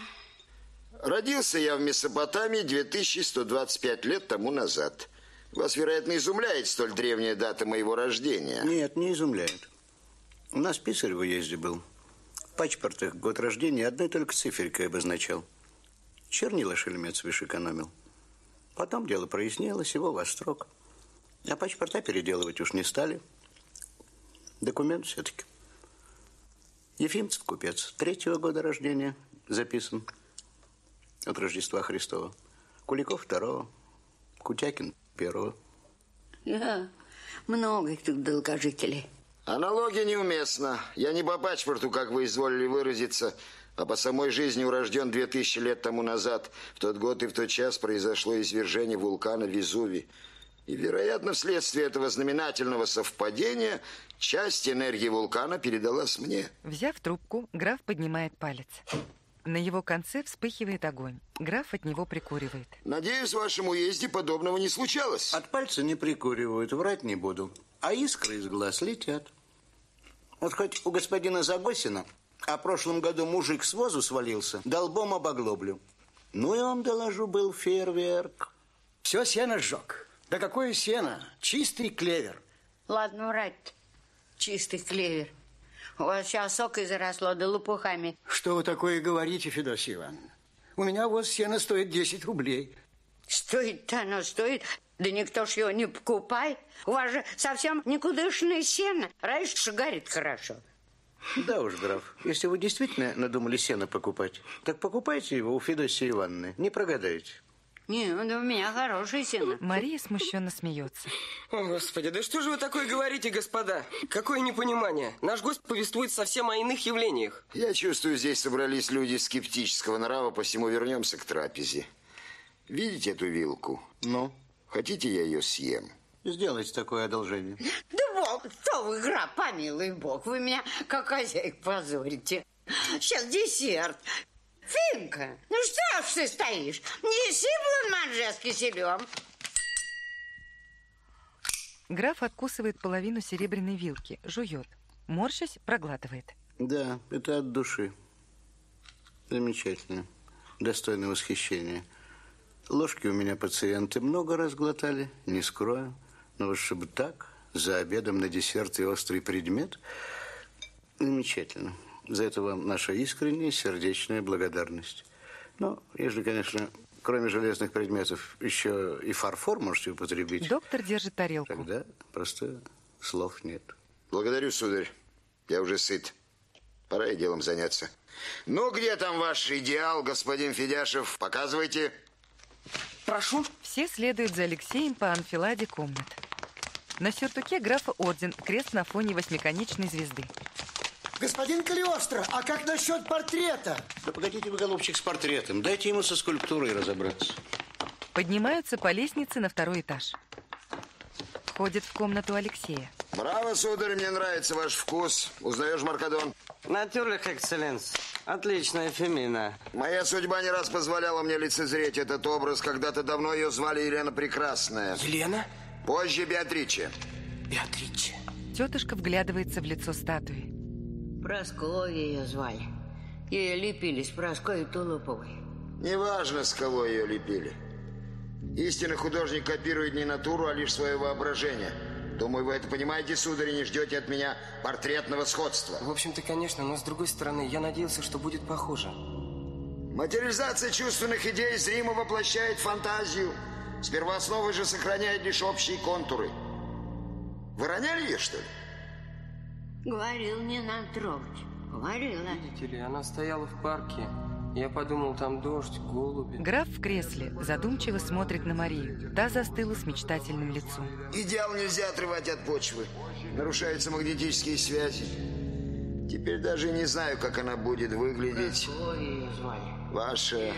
Родился я в Месопотамии две тысячи сто двадцать пять лет тому назад. Вас, вероятно, изумляет столь древняя дата моего рождения. Нет, не изумляет. У нас писарь в уезде был. В паспортах год рождения одной только циферкой обозначал. Чернила шельмец экономил. Потом дело прояснилось, его во строк. А паспорта переделывать уж не стали. Документ все-таки. Ефимцев купец. Третьего года рождения записан. От Рождества Христова. Куликов второго. Кутякин первого. Да, много их тут долгожителей. Аналогия неуместна. Я не по паспорту, как вы изволили выразиться, а по самой жизни урожден две тысячи лет тому назад. В тот год и в тот час произошло извержение вулкана Везувий. И, вероятно, вследствие этого знаменательного совпадения часть энергии вулкана передалась мне. Взяв трубку, граф поднимает палец. На его конце вспыхивает огонь. Граф от него прикуривает. Надеюсь, в вашем уезде подобного не случалось. От пальца не прикуривают, врать не буду. А искры из глаз летят. Вот хоть у господина Загосина о прошлом году мужик с возу свалился, долбом об оглоблю. Ну, я вам доложу, был фейерверк. Все сено сжег. Да какое сено? Чистый клевер. Ладно, врать. Чистый клевер. У вас сейчас сокой заросло, да лопухами. Что вы такое говорите, Федосия Ивановна? У меня вот сено стоит десять рублей. Стоит-то оно стоит, да никто ж его не покупает. У вас же совсем никудышное сено. Раньше горит хорошо. Да уж, граф, если вы действительно надумали сено покупать, так покупайте его у Федосии Ивановны, не прогадаете. Не, ну у меня хорошее сено. Мария смущенно смеется. О, Господи, да что же вы такое говорите, господа? Какое непонимание. Наш гость повествует совсем о иных явлениях. Я чувствую, здесь собрались люди скептического нрава, посему вернемся к трапезе. Видите эту вилку? Ну? Хотите, я ее съем? Сделайте такое одолжение. Да бог, что вы, граф, помилуй бог, вы меня как хозяйку позорите. Сейчас десерт. Финка, ну что ж ты стоишь? Неси бланманже с киселем. Граф откусывает половину серебряной вилки, жует. Морщась, проглатывает. Да, это от души. Замечательно. Достойно восхищения. Ложки у меня пациенты много раз глотали, не скрою. Но вот чтобы так, за обедом на десерт и острый предмет, замечательно. За это вам наша искренняя сердечная благодарность. Ну, если, конечно, кроме железных предметов, еще и фарфор можете употребить. Доктор держит тарелку. Тогда просто слов нет. Благодарю, сударь. Я уже сыт. Пора и делом заняться. Ну, где там ваш идеал, господин Федяшев? Показывайте. Прошу. Все следуют за Алексеем по анфиладе комнат. На сюртуке графа орден, крест на фоне восьмиконечной звезды. Господин Калиостро, а как насчет портрета? Да погодите вы, голубчик, с портретом. Дайте ему со скульптурой разобраться. Поднимаются по лестнице на второй этаж. Ходят в комнату Алексея. Браво, сударь, мне нравится ваш вкус. Узнаешь, Маркадон? Натюрлих, экселленс. Отличная Фемина. Моя судьба не раз позволяла мне лицезреть этот образ. Когда-то давно ее звали Елена Прекрасная. Елена? Позже Беатриче. Беатриче. Тетушка вглядывается в лицо статуи. Прасковья ее звали. Ее лепили с Прасковьей Тулуповой. Неважно, с кого ее лепили. Истинный художник копирует не натуру, а лишь свое воображение. Думаю, вы это понимаете, сударь, и не ждете от меня портретного сходства. В общем-то, конечно, но с другой стороны, я надеялся, что будет похоже. Материализация чувственных идей зримо воплощает фантазию. С первоосновой же сохраняет лишь общие контуры. Вы роняли ее, что ли? Говорил, не надо трогать. Говорила. Видите ли, она стояла в парке. Я подумал, там дождь, голуби. Граф в кресле задумчиво смотрит на Марию. Та застыла с мечтательным лицом. Идеал нельзя отрывать от почвы. Нарушаются магнетические связи. Теперь даже не знаю, как она будет выглядеть. Ваша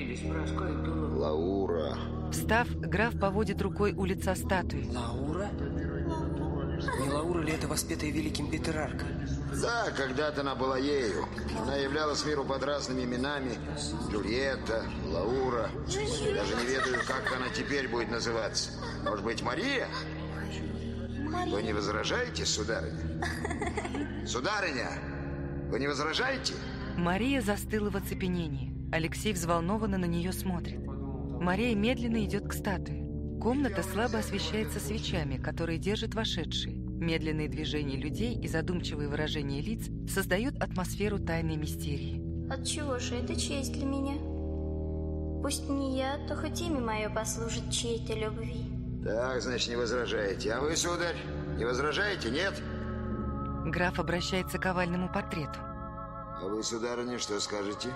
Лаура. Встав, граф поводит рукой у лица статуи. Лаура? Не Лаура ли это воспетая великим Петраркой? Да, когда-то она была ею. Она являлась миру под разными именами. Джульетта, Лаура. Даже не ведаю, как она теперь будет называться. Может быть, Мария? Мария. Вы не возражаете, сударыня? Сударыня, вы не возражаете? Мария застыла в оцепенении. Алексей взволнованно на нее смотрит. Мария медленно идет к статуе. Комната слабо освещается свечами, которые держат вошедшие. Медленные движения людей и задумчивые выражения лиц создают атмосферу тайной мистерии. Отчего же это честь для меня? Пусть не я, то хоть имя мое послужит чьей-то любви. Так, значит, не возражаете. А вы, сударь, не возражаете, нет? Граф обращается к овальному портрету. А вы, сударыня, что скажете?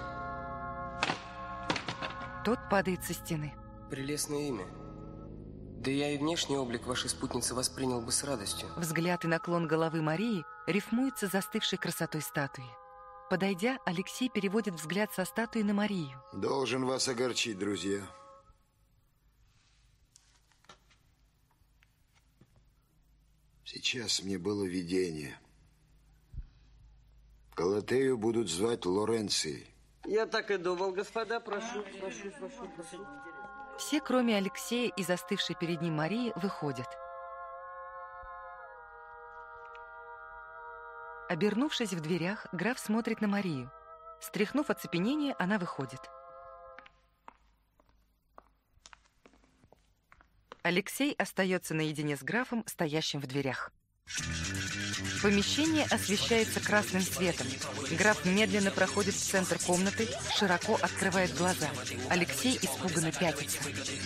Тот падает со стены. Прелестное имя. Да я и внешний облик вашей спутницы воспринял бы с радостью. Взгляд и наклон головы Марии рифмуются с застывшей красотой статуи. Подойдя, Алексей переводит взгляд со статуи на Марию. Должен вас огорчить, друзья. Сейчас мне было видение. Галатею будут звать Лоренцией. Я так и думал, господа. Прошу, прошу, прошу, прошу. Все, кроме Алексея и застывшей перед ним Марии, выходят. Обернувшись в дверях, граф смотрит на Марию. Стряхнув оцепенение, она выходит. Алексей остается наедине с графом, стоящим в дверях. Помещение освещается красным светом. Граф медленно проходит в центр комнаты, широко открывает глаза. Алексей испуганно пятится.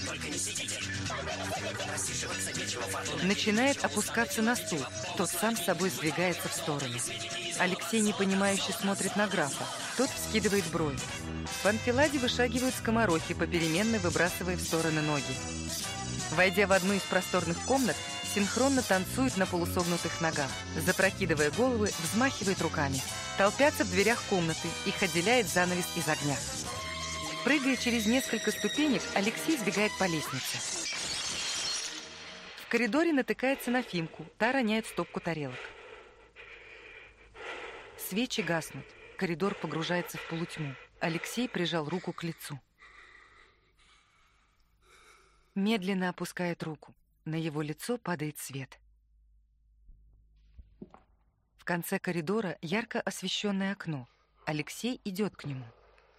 Начинает опускаться на стул. Тот сам с собой сдвигается в сторону. Алексей непонимающе смотрит на графа. Тот вскидывает брови. В анфиладе вышагивают скоморохи, попеременно выбрасывая в стороны ноги. Войдя в одну из просторных комнат, синхронно танцуют на полусогнутых ногах. Запрокидывая головы, взмахивает руками. Толпятся в дверях комнаты, их отделяет занавес из огня. Прыгая через несколько ступенек, Алексей сбегает по лестнице. В коридоре натыкается на Фимку, та роняет стопку тарелок. Свечи гаснут, коридор погружается в полутьму. Алексей прижал руку к лицу. Медленно опускает руку. На его лицо падает свет. В конце коридора ярко освещенное окно. Алексей идет к нему.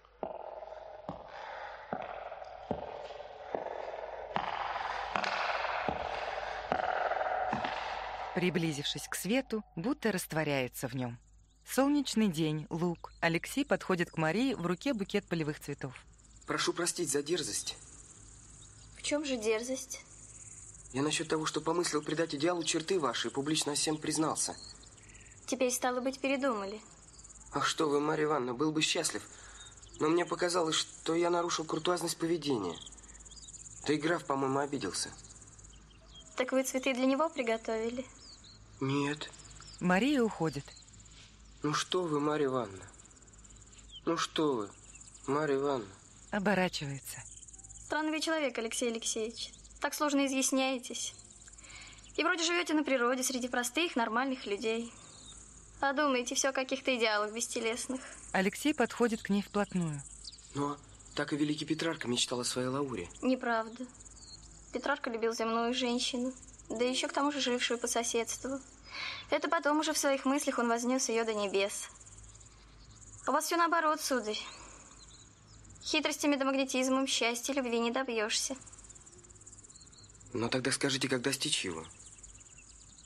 Приблизившись к свету, будто растворяется в нем. Солнечный день, луг. Алексей подходит к Марии, в руке букет полевых цветов. Прошу простить за дерзость. В чем же дерзость? Я насчет того, что помыслил придать идеалу черты ваши, и публично всем признался. Теперь, стало быть, передумали. Ах, что вы, Марья Ивановна, был бы счастлив. Но мне показалось, что я нарушил куртуазность поведения. Да и граф, по-моему, обиделся. Так вы цветы для него приготовили? Нет. Мария уходит. Ну что вы, Марья Ивановна? Ну что вы, Марья Ивановна? Оборачивается. Странный вы человек, Алексей Алексеевич. Так сложно изъясняетесь. И вроде живете на природе, среди простых, нормальных людей. А думаете все о каких-то идеалах бестелесных. Алексей подходит к ней вплотную. Но так и великий Петрарка мечтал о своей Лауре. Неправда. Петрарка любил земную женщину, да еще к тому же жившую по соседству. Это потом уже в своих мыслях он вознес ее до небес. У вас все наоборот, сударь. Хитростями да магнетизмом счастья, любви не добьешься. Но тогда скажите, как достичь его?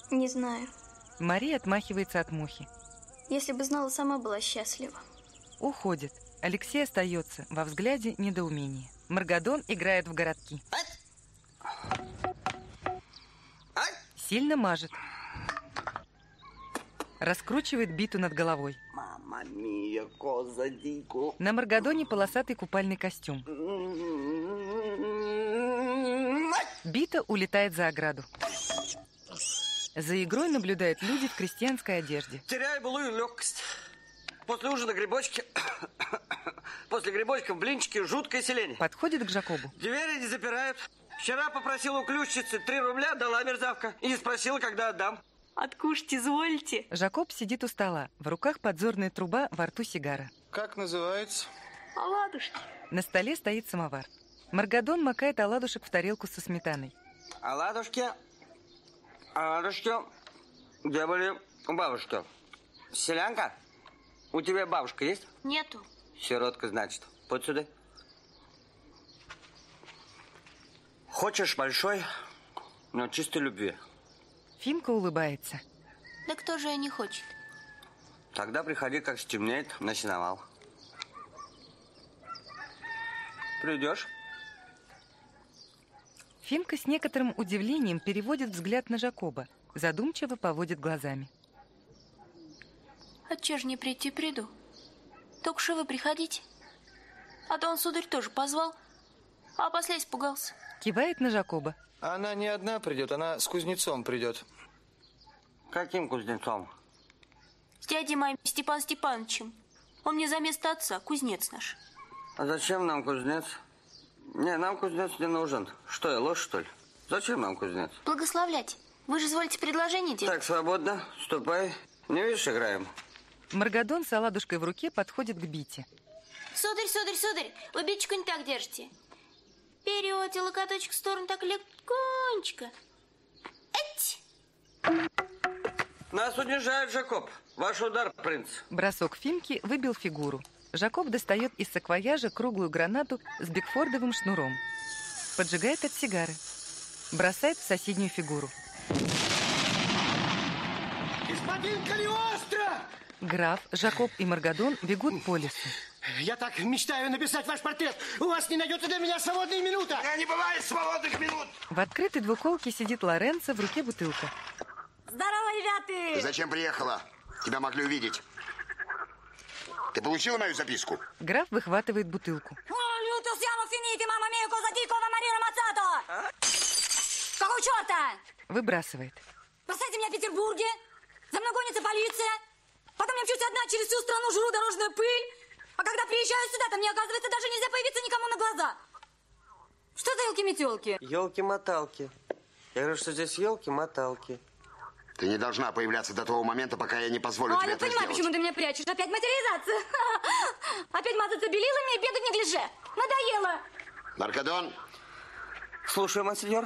Не знаю. Мария отмахивается от мухи. Если бы знала, сама была счастлива. Уходит. Алексей остается, во взгляде недоумение. Маргадон играет в городки. Сильно мажет. Раскручивает биту над головой. Мама мия, коза дико. На Маргадоне полосатый купальный костюм. Бита улетает за ограду. За игрой наблюдают люди в крестьянской одежде. Теряю былую легкость. После ужина грибочки... После грибочков блинчики, жуткое селение. Подходит к Жакобу. Двери не запирают. Вчера попросила у ключницы три рубля, дала мерзавка. И не спросила, когда отдам. Откушать извольте. Жакоб сидит у стола. В руках подзорная труба, во рту сигара. Как называется? Оладушки. На столе стоит самовар. Маргадон макает оладушек в тарелку со сметаной. Оладушки... Оладушки... Где были у бабушки? Селянка? У тебя бабушка есть? Нету. Сиротка, значит. Вот сюда. Хочешь большой, но чистой любви. Фимка улыбается. Да кто же не хочет? Тогда приходи, как стемнеет, на сеновал. Придешь? Фимка с некоторым удивлением переводит взгляд на Жакоба. Задумчиво поводит глазами. А че ж не прийти, приду. Только что вы приходите. А то он, сударь, тоже позвал, а после испугался. Кивает на Жакоба. Она не одна придет, она с кузнецом придет. Каким кузнецом? С дядей моим Степан Степановичем. Он мне за место отца, кузнец наш. А зачем нам кузнец? Не, нам кузнец не нужен. Что, я ложь, что ли? Зачем нам кузнец? Благословлять. Вы же изволите предложение делать. Так, свободно. Ступай. Не видишь, играем. Маргадон с оладушкой в руке подходит к Бите. Сударь, сударь, сударь, вы бичку не так держите. Вперед и локоточек в сторону так легонечко. Эть! Нас унижает Жакоб. Ваш удар, принц. Бросок Фимки выбил фигуру. Жакоб достает из саквояжа круглую гранату с бигфордовым шнуром. Поджигает от сигары. Бросает в соседнюю фигуру. Господин Калиостро! Граф, Жакоб и Маргадон бегут по лесу. Я так мечтаю написать ваш портрет. У вас не найдется для меня свободной минуты. Не бывает свободных минут. В открытой двуколке сидит Лоренцо, в руке бутылка. Здорово, ребята! Ты зачем приехала? Тебя могли увидеть. Ты получила мою записку? Граф выхватывает бутылку. Какого черта? Выбрасывает. Бросайте меня в Петербурге. За мной гонится полиция. Потом я мчусь одна через всю страну, жру дорожную пыль. А когда приезжаю сюда, то мне, оказывается, даже нельзя появиться никому на глаза. Что за елки-метелки? Елки-моталки. Я говорю, что здесь елки-моталки. Ты не должна появляться до того момента, пока я не позволю а, тебе я это понимаю, сделать. почему ты меня прячешь. Опять материализация. Опять мазаться белилами и бегать в неглиже. Надоело. Маргадон. Слушаю, монсеньор.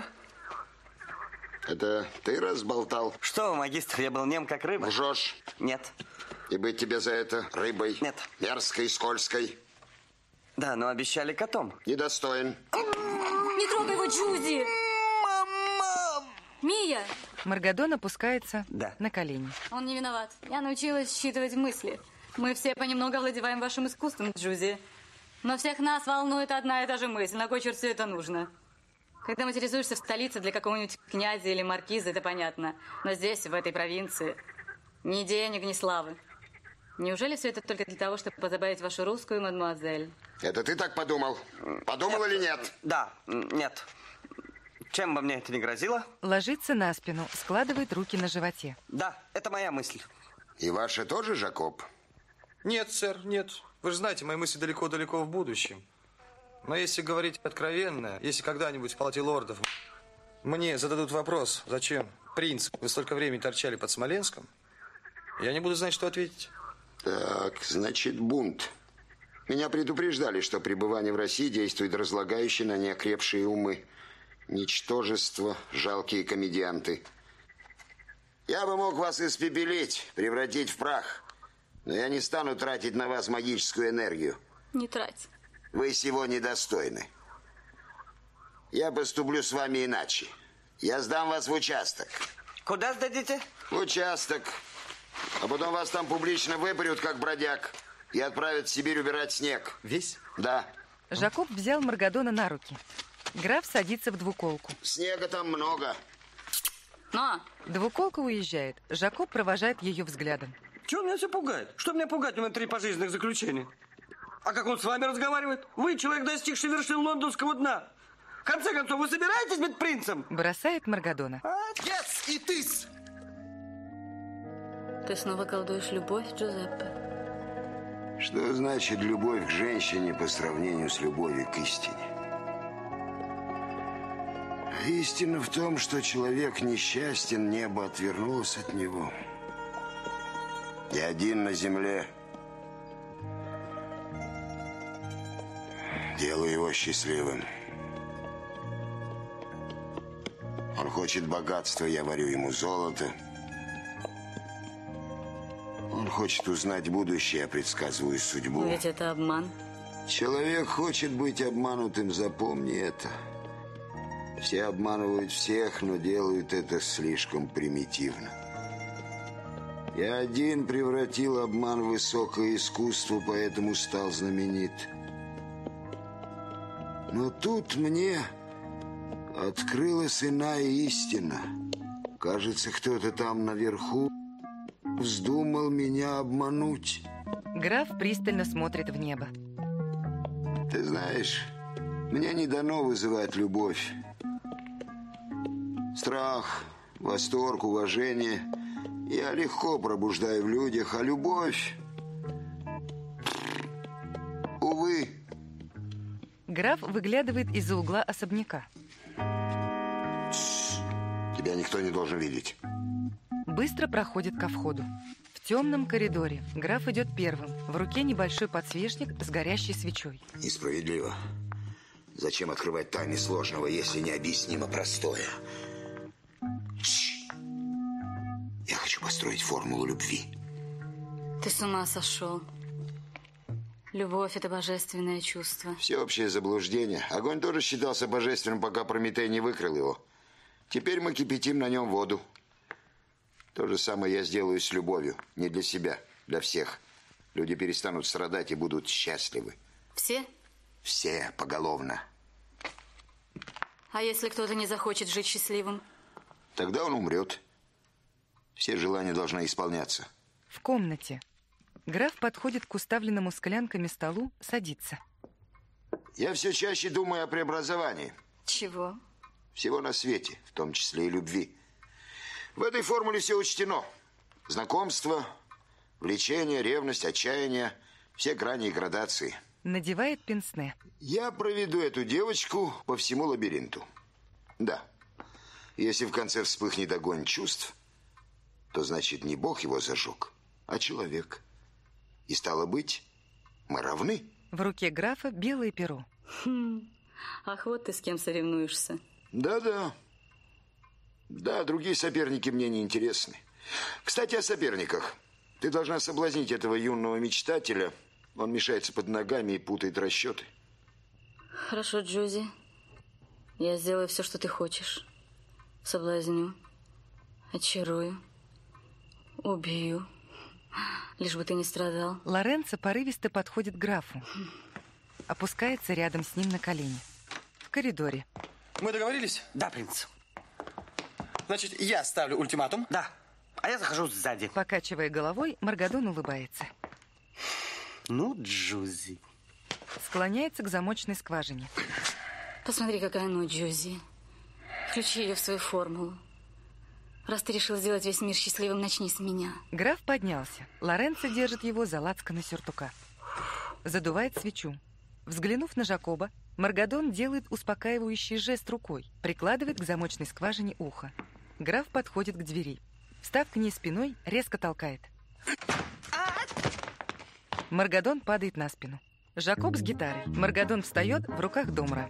Это ты разболтал? Что вы, магистр, я был нем как рыба. Лжешь? Нет. И быть тебе за это рыбой? Нет. Мерзкой, скользкой? Да, но обещали котом. Недостоин. Не трогай его, Джузи. Мама! Мия. Маргадон опускается да. на колени. Он не виноват. Я научилась считывать мысли. Мы все понемногу овладеваем вашим искусством, Джузи. Но всех нас волнует одна и та же мысль. На кой черт все это нужно? Когда материализуешься в столице для какого-нибудь князя или маркиза, это понятно. Но здесь, в этой провинции, ни денег, ни славы. Неужели все это только для того, чтобы позабавить вашу русскую мадемуазель? Это ты так подумал? Подумал нет. или нет? Да, нет. Чем бы мне это ни грозило? Ложится на спину, складывает руки на животе. Да, это моя мысль. И ваша тоже, Жакоб? Нет, сэр, нет. Вы же знаете, мои мысли далеко-далеко в будущем. Но если говорить откровенно, если когда-нибудь в палате лордов мне зададут вопрос, зачем, принц, вы столько времени торчали под Смоленском, я не буду знать, что ответить. Так, значит, бунт. Меня предупреждали, что пребывание в России действует разлагающе на неокрепшие умы. Ничтожество, жалкие комедианты. Я бы мог вас испепелить, превратить в прах, но я не стану тратить на вас магическую энергию. Не трать. Вы всего недостойны. Я поступлю с вами иначе. Я сдам вас в участок. Куда сдадите? В участок. А потом вас там публично выпарют, как бродяг, и отправят в Сибирь убирать снег. Весь? Да. Жакоб взял Маргадона на руки. Граф садится в двуколку. Снега там много. Но! Двуколка уезжает. Жакоб провожает ее взглядом. Чего меня все пугает? Что меня пугать? У меня три пожизненных заключения. А как он с вами разговаривает? Вы, человек, достигший вершин лондонского дна. В конце концов, вы собираетесь быть принцем? Бросает Маргадона. Yes, и ты-с! Ты снова колдуешь любовь, Джузеппе? Что значит любовь к женщине по сравнению с любовью к истине? Истина в том, что человек несчастен, небо отвернулось от него. И один на земле. Делаю его счастливым. Он хочет богатства, я варю ему золото. Он хочет узнать будущее, я предсказываю судьбу. Но ведь это обман. Человек хочет быть обманутым, запомни это. Все обманывают всех, но делают это слишком примитивно. Я один превратил обман в высокое искусство, поэтому стал знаменит. Но тут мне открылась иная истина. Кажется, кто-то там наверху вздумал меня обмануть. Граф пристально смотрит в небо. Ты знаешь, мне не дано вызывать любовь. Страх, восторг, уважение я легко пробуждаю в людях, а любовь, увы. Граф выглядывает из-за угла особняка. Тебя никто не должен видеть. Быстро проходит ко входу. В темном коридоре граф идет первым. В руке небольшой подсвечник с горящей свечой. Несправедливо. Зачем открывать тайны сложного, если необъяснимо простое? Я хочу построить формулу любви. Ты с ума сошел. Любовь – это божественное чувство. Всеобщее заблуждение. Огонь тоже считался божественным, пока Прометей не выкрал его. Теперь мы кипятим на нем воду. То же самое я сделаю с любовью. Не для себя, для всех. Люди перестанут страдать и будут счастливы. Все? Все, поголовно. А если кто-то не захочет жить счастливым? Тогда он умрет. Все желания должны исполняться. В комнате. Граф подходит к уставленному склянками столу, садится. Я все чаще думаю о преобразовании. Чего? Всего на свете, в том числе и любви. В этой формуле все учтено. Знакомство, влечение, ревность, отчаяние. Все грани и градации. Надевает пенсне. Я проведу эту девочку по всему лабиринту. Да. Если в конце вспыхнет огонь чувств, то значит не Бог его зажег, а человек. И стало быть, мы равны. В руке графа белое перо. Хм. Ах, вот ты с кем соревнуешься. Да-да. Да, другие соперники мне не интересны. Кстати, о соперниках. Ты должна соблазнить этого юного мечтателя. Он мешается под ногами и путает расчеты. Хорошо, Джузи. Я сделаю все, что ты хочешь. Соблазню, очарую, убью. Лишь бы ты не страдал. Лоренцо порывисто подходит к графу. Опускается рядом с ним на колени. В коридоре. Мы договорились? Да, принц. Значит, я ставлю ультиматум? Да. А я захожу сзади. Покачивая головой, Маргадон улыбается. Ну, Джузи. Склоняется к замочной скважине. Посмотри, какая ну, Джузи. Включи ее в свою формулу. Раз ты решил сделать весь мир счастливым, начни с меня. Граф поднялся. Лоренцо держит его за лацканы сюртука. Задувает свечу. Взглянув на Жакоба, Маргадон делает успокаивающий жест рукой, прикладывает к замочной скважине ухо. Граф подходит к двери. Встав к ней спиной, резко толкает. Маргадон падает на спину. Жакоб с гитарой. Маргадон встает, в руках домра.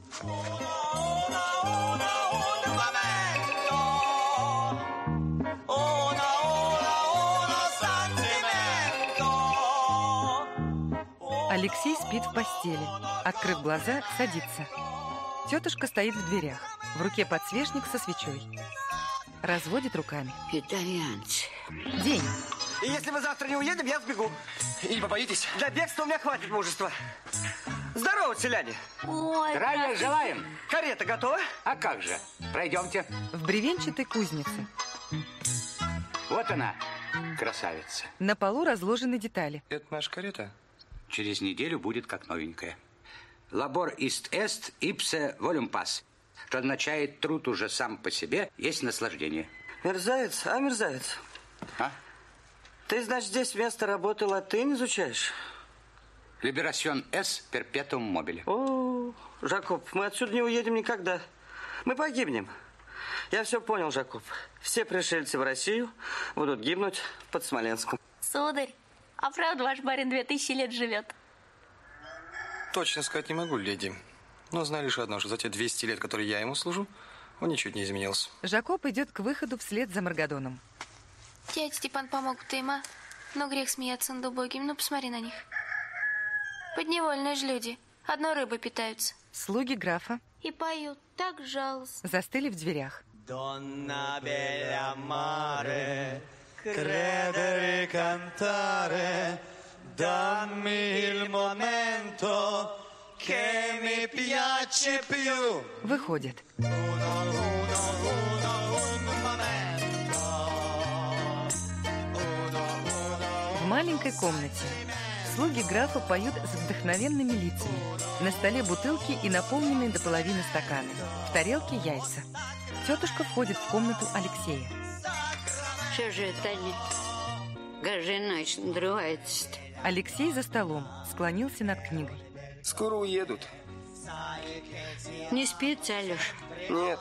Алексей спит в постели. Открыв глаза, садится. Тетушка стоит в дверях. В руке подсвечник со свечой. Разводит руками. Итальянцы. День. И если мы завтра не уедем, я сбегу. И не побоитесь? Для бегства у меня хватит мужества. Здорово, селяне. Ой, Здравия желаем. Карета готова? А как же? Пройдемте. В бревенчатой кузнице. Вот она, красавица. На полу разложены детали. Это наша карета? Через неделю будет как новенькая. Лабор ист эст ипсе волюмпас. Что означает труд уже сам по себе, есть наслаждение. Мерзавец, а мерзавец? А? Ты, значит, здесь вместо работы латынь изучаешь? Либерасьон эс перпетум мобиле. О, Жакоб, мы отсюда не уедем никогда. Мы погибнем. Я все понял, Жакоб. Все пришельцы в Россию будут гибнуть под Смоленском. Сударь, а правда ваш барин две тысячи лет живет? Точно сказать не могу, леди. Но знаю лишь одно, что за те двести лет, которые я ему служу, он ничуть не изменился. Жакоб идет к выходу вслед за Маргадоном. Дядя Степан помог ты им, а? Но грех смеяться над убогим. Ну, посмотри на них. Подневольные же люди. Одной рыбой питаются. Слуги графа. И поют так жалостно. Застыли в дверях. Donna bella mare, credere cantare, dammi il momento che mi piace più. Выходит. В маленькой комнате слуги графа поют с вдохновенными лицами. На столе бутылки и наполненные до половины стаканы. В тарелке яйца. Тетушка входит в комнату Алексея. Что же это они? Гажи ночь надрывается-то. Алексей за столом склонился над книгой. Скоро уедут. Не спится, Алёш? Нет.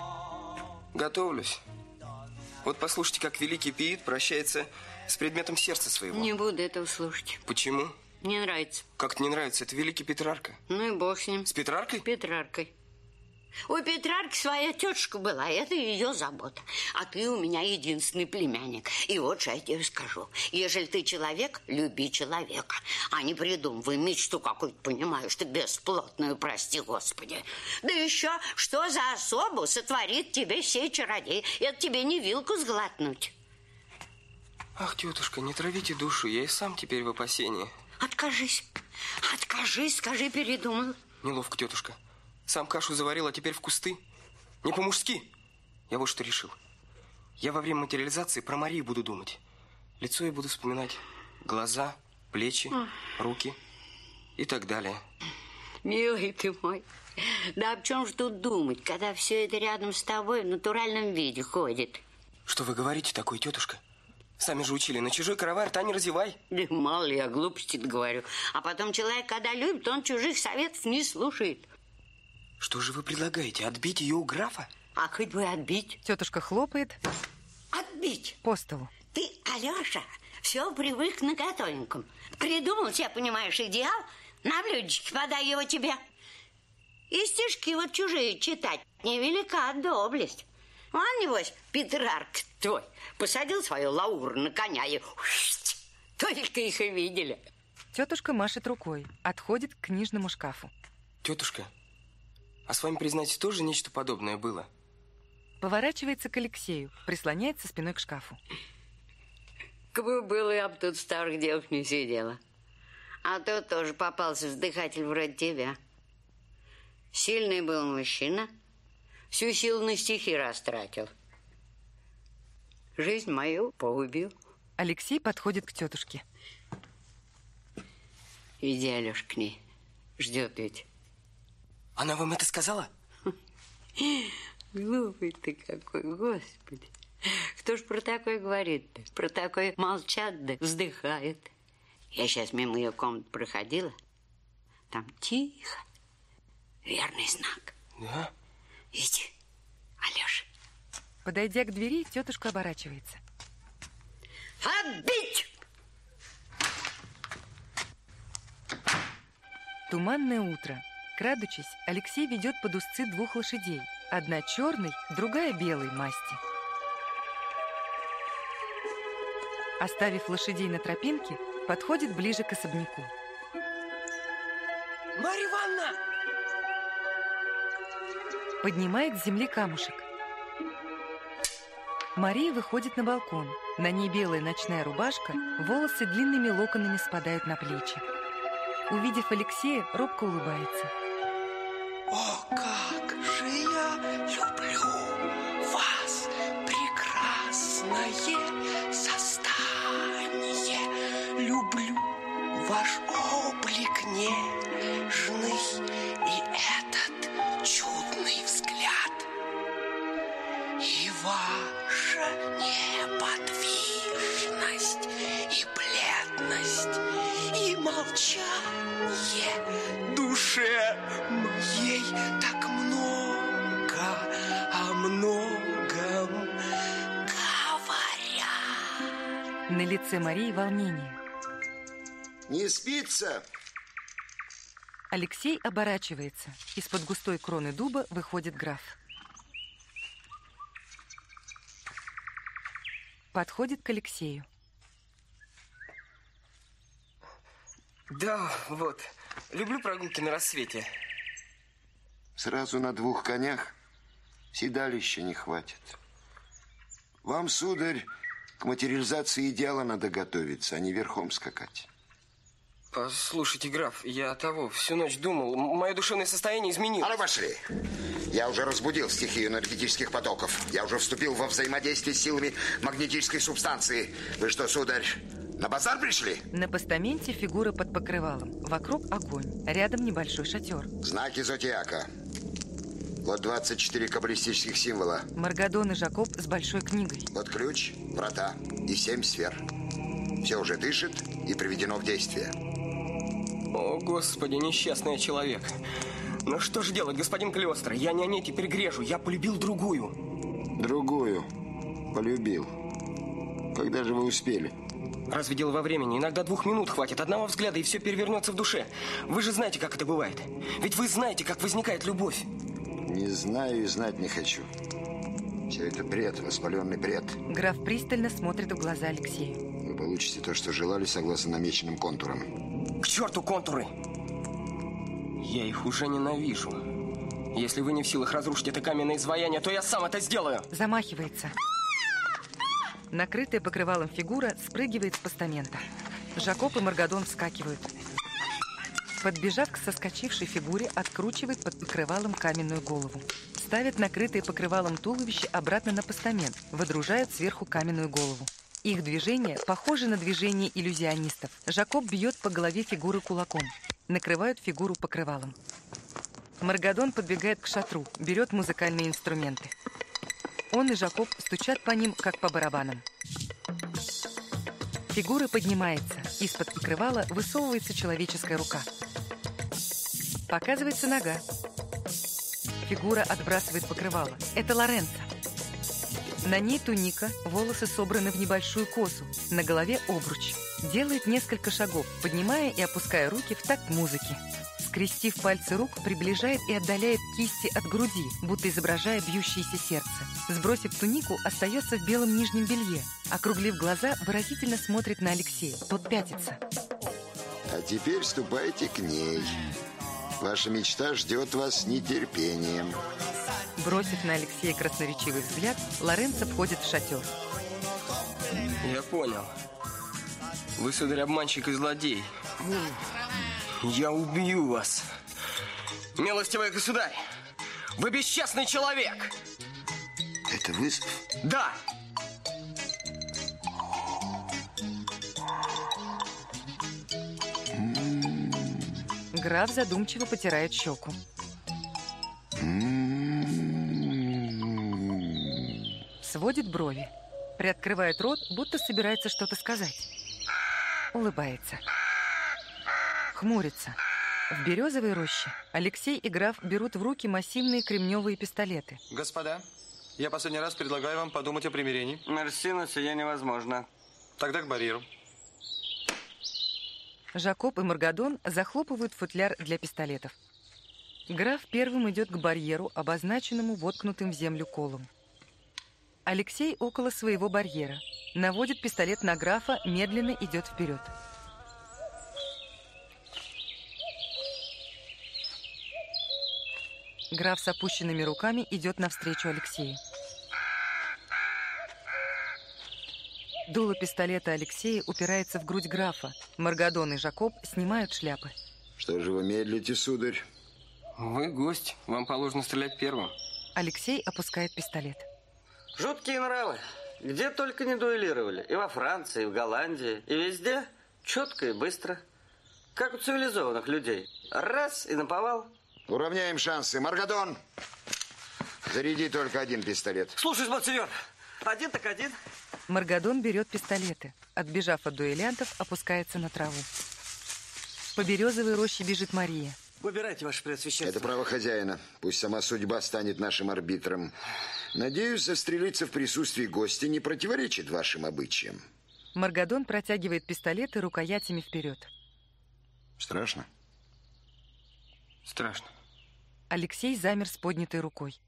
Готовлюсь. Вот послушайте, как великий Пиит прощается с предметом сердца своего. Не буду этого слушать. Почему? Не нравится. Как не нравится? Это великий Петрарка. Ну и бог с ним. С Петраркой? Петраркой. У Петрарки своя тетушка была, это ее забота. А ты у меня единственный племянник. И вот что я тебе скажу. Ежели ты человек, люби человека. А не придумывай мечту какую-то, понимаешь, ты бесплотную, прости господи. Да еще, что за особу сотворит тебе сей чародей? Это тебе не вилку сглотнуть. Ах, тетушка, не травите душу, я и сам теперь в опасении. Откажись, откажись, скажи, передумал. Неловко, тетушка. Сам кашу заварил, а теперь в кусты. Не по-мужски. Я вот что решил. Я во время материализации про Марию буду думать. Лицо я буду вспоминать. Глаза, плечи, руки и так далее. Милый ты мой. Да об чем же тут думать, когда все это рядом с тобой в натуральном виде ходит? Что вы говорите такое, тетушка? Сами же учили, на чужой каравай рта не разевай. Да мало ли, я глупости говорю. А потом человек, когда любит, он чужих советов не слушает. Что же вы предлагаете? Отбить ее у графа? А хоть бы отбить. Тетушка хлопает. Отбить? По столу. Ты, Алеша, все привык на готовеньком. Придумал себе, понимаешь, идеал, на блюдечке подай его тебе. И стишки вот чужие читать невелика доблесть. Он, небось, Петрарк твой, посадил свою Лауру на коня и... Только их и видели. Тетушка машет рукой, отходит к книжному шкафу. Тетушка, а с вами, признайте, тоже нечто подобное было? Поворачивается к Алексею, прислоняется спиной к шкафу. Кабы было, я бы тут старых девок не сидела. А то тоже попался вздыхатель вроде тебя. Сильный был мужчина, всю силу на стихи растратил. Жизнь мою погубил. Алексей подходит к тетушке. Иди, Алёш, к ней. Ждет ведь. Она вам это сказала? Глупый ты какой, господи. Кто ж про такое говорит-то? Про такое молчат да вздыхает. Я сейчас мимо ее комнаты проходила. Там тихо. Верный знак. Да? Иди, Алёша. Подойдя к двери, тетушка оборачивается. Отбить! Туманное утро. Крадучись, Алексей ведет под узцы двух лошадей. Одна черной, другая белой масти. Оставив лошадей на тропинке, подходит ближе к особняку. Марья Ивановна! Поднимает с земли камушек. Мария выходит на балкон. На ней белая ночная рубашка, волосы длинными локонами спадают на плечи. Увидев Алексея, робко улыбается. О, как же я люблю вас, прекрасное создание. Люблю ваш облик нежный и этот чудный взгляд. И ваша неподвижность, и бледность, и молчание. Душе моей так много о многом говоря. На лице Марии волнение. Не спится? Алексей оборачивается. Из-под густой кроны дуба выходит граф. Подходит к Алексею. Да, вот. Люблю прогулки на рассвете. Сразу на двух конях седалища не хватит. Вам, сударь, к материализации идеала надо готовиться, а не верхом скакать. Послушайте, граф, я того всю ночь думал. Мое душевное состояние изменилось. А ну пошли. Я уже разбудил стихию энергетических потоков. Я уже вступил во взаимодействие с силами магнетической субстанции. Вы что, сударь, на базар пришли? На постаменте фигура под покрывалом. Вокруг огонь. Рядом небольшой шатер. Знаки зодиака. Вот двадцать четыре каббалистических символа. Маргадон и Жакоб с большой книгой. Вот ключ, врата и семь сфер. Все уже дышит и приведено в действие. О, Господи, несчастный человек. Ну что же делать, господин Калиостро? Я не о ней теперь грежу. Я полюбил другую. Другую? Полюбил. Когда же вы успели? Разве дело во времени? Иногда двух минут хватит, одного взгляда, и все перевернется в душе. Вы же знаете, как это бывает. Ведь вы знаете, как возникает любовь. Не знаю и знать не хочу. Все это бред, воспаленный бред. Граф пристально смотрит в глаза Алексею. Вы получите то, что желали, согласно намеченным контурам. К черту контуры! Я их уже ненавижу. Если вы не в силах разрушить это каменное изваяние, то я сам это сделаю. Замахивается. Накрытая покрывалом фигура спрыгивает с постамента. Жакоб и Маргадон вскакивают. Подбежав к соскочившей фигуре, откручивает под покрывалом каменную голову. Ставят накрытое покрывалом туловище обратно на постамент, выдружают сверху каменную голову. Их движения похожи на движения иллюзионистов. Жакоб бьет по голове фигуры кулаком. Накрывают фигуру покрывалом. Маргадон подбегает к шатру, берет музыкальные инструменты. Он и Жакоб стучат по ним, как по барабанам. Фигура поднимается. Из-под покрывала высовывается человеческая рука. Показывается нога. Фигура отбрасывает покрывало. Это Лоренцо. На ней туника, волосы собраны в небольшую косу, на голове обруч. Делает несколько шагов, поднимая и опуская руки в такт музыки. Скрестив пальцы рук, приближает и отдаляет кисти от груди, будто изображая бьющееся сердце. Сбросив тунику, остается в белом нижнем белье. Округлив глаза, выразительно смотрит на Алексея. Тот пятится. А теперь ступайте к ней. Ваша мечта ждет вас с нетерпением. Бросив на Алексея красноречивый взгляд, Лоренцо входит в шатер. Я понял. Вы, сударь, обманщик и злодей. Я убью вас. Милостивый государь, вы бесчестный человек. Это вызов? Да. Граф задумчиво потирает щеку. Сводит брови. Приоткрывает рот, будто собирается что-то сказать. Улыбается. Хмурится. В березовой роще Алексей и граф берут в руки массивные кремневые пистолеты. Господа, я последний раз предлагаю вам подумать о примирении. Мерси, но сие невозможно. Тогда к барьеру. Жакоб и Маргадон захлопывают футляр для пистолетов. Граф первым идет к барьеру, обозначенному воткнутым в землю колом. Алексей около своего барьера. Наводит пистолет на графа, медленно идет вперед. Граф с опущенными руками идет навстречу Алексею. Дуло пистолета Алексея упирается в грудь графа. Маргадон и Жакоб снимают шляпы. Что же вы медлите, сударь? Вы гость. Вам положено стрелять первым. Алексей опускает пистолет. Жуткие нравы. Где только не дуэлировали. И во Франции, и в Голландии. И везде четко и быстро. Как у цивилизованных людей. Раз и наповал. Уравняем шансы. Маргадон, заряди только один пистолет. Слушай, монсеньор. Один так один. Маргадон берет пистолеты. Отбежав от дуэлянтов, опускается на траву. По березовой роще бежит Мария. Выбирайте, ваше преосвященство. Это право хозяина. Пусть сама судьба станет нашим арбитром. Надеюсь, застрелиться в присутствии гостя не противоречит вашим обычаям. Маргадон протягивает пистолеты рукоятями вперед. Страшно? Страшно. Алексей замер с поднятой рукой.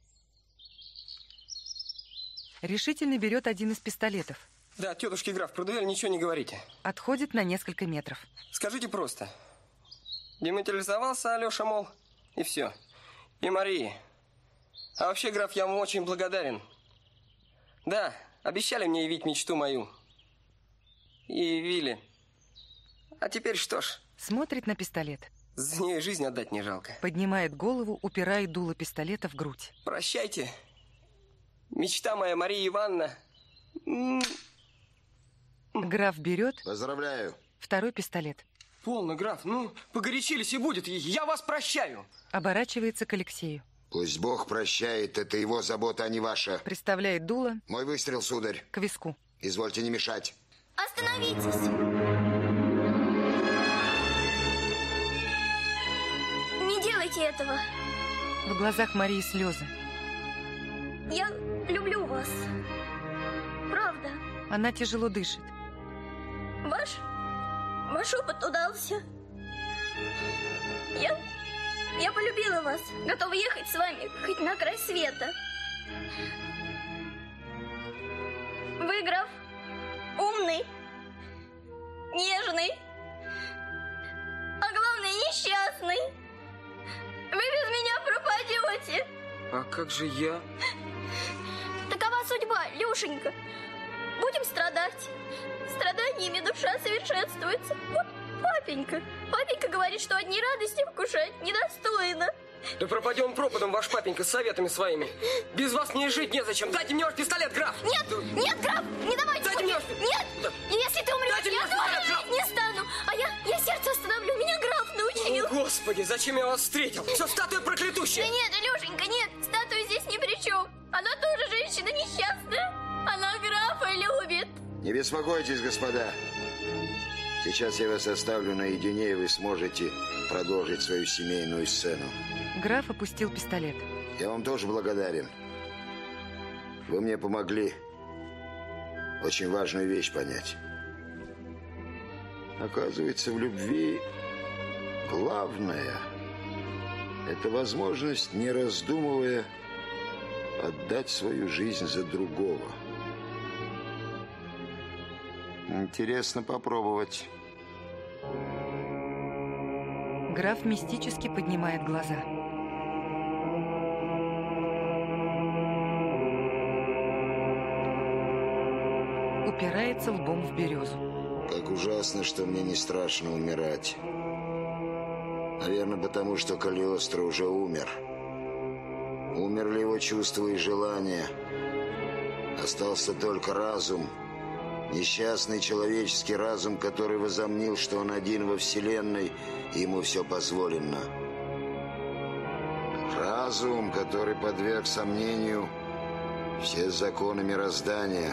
Решительно берет один из пистолетов. Да, тетушке граф, про дуэль ничего не говорите. Отходит на несколько метров. Скажите просто. Дематериализовался Алеша, мол, и все. И Марии. А вообще, граф, я вам очень благодарен. Да, обещали мне явить мечту мою. И явили. А теперь что ж? Смотрит на пистолет. За нее жизнь отдать не жалко. Поднимает голову, упирает дуло пистолета в грудь. Прощайте. Мечта моя, Мария Ивановна. Граф берет... Поздравляю. Второй пистолет. Полно, граф, ну, погорячились и будет. Я вас прощаю. Оборачивается к Алексею. Пусть Бог прощает, это его забота, а не ваша. Приставляет дуло. Мой выстрел, сударь. К виску. Извольте не мешать. Остановитесь. Не делайте этого. В глазах Марии слезы. Я люблю вас. Правда. Она тяжело дышит. Ваш... Ваш опыт удался. Я... Я полюбила вас. Готова ехать с вами хоть на край света. Вы, граф, умный, нежный, а главное, несчастный. Вы без меня пропадете. А как же я? Такова судьба, Люшенька. Будем страдать. Страданиями душа совершенствуется. Вот папенька. Папенька говорит, что одни радости вкушать недостойно. Да пропадем пропадом, ваш папенька, с советами своими. Без вас мне и жить незачем. Дайте мне ваш пистолет, граф. Нет, да. Нет, граф, не давайте. Дайте мне ваш... Нет, да. Если ты умрешь, Дайте я тоже жить не стану. А я, я сердце остановлю, меня граф научил. О, Господи, зачем я вас встретил? Все статуя проклятущая. Да нет, Алешенька, нет, статуя здесь ни при чем. Она тоже женщина несчастная. Она графа любит. Не беспокойтесь, господа. Сейчас я вас оставлю наедине, и вы сможете продолжить свою семейную сцену. Граф опустил пистолет. Я вам тоже благодарен. Вы мне помогли очень важную вещь понять. Оказывается, в любви главное – это возможность, не раздумывая, отдать свою жизнь за другого. Интересно попробовать. Граф мистически поднимает глаза. Упирается лбом в березу. Как ужасно, что мне не страшно умирать. Наверное, потому что Калиостро уже умер. Умерли его чувства и желания. Остался только разум. Несчастный человеческий разум, который возомнил, что он один во вселенной, и ему все позволено. Разум, который подверг сомнению все законы мироздания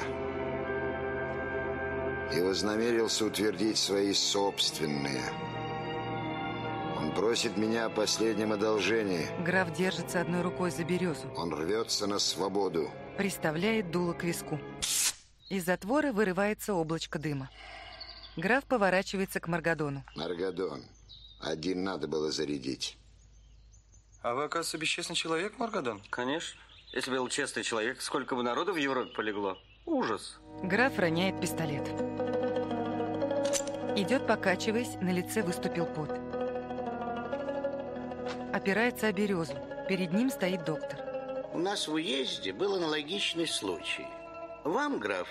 и вознамерился утвердить свои собственные. Он просит меня о последнем одолжении. Граф держится одной рукой за березу. Он рвется на свободу. Приставляет дуло к виску. Из затвора вырывается облачко дыма. Граф поворачивается к Маргадону. Маргадон, один надо было зарядить. А вы, оказывается, бесчестный человек, Маргадон? Конечно. Если бы был честный человек, сколько бы народу в Европе полегло. Ужас. Граф роняет пистолет. Идет, покачиваясь, на лице выступил пот. Опирается о березу. Перед ним стоит доктор. У нас в уезде был аналогичный случай. Вам, граф,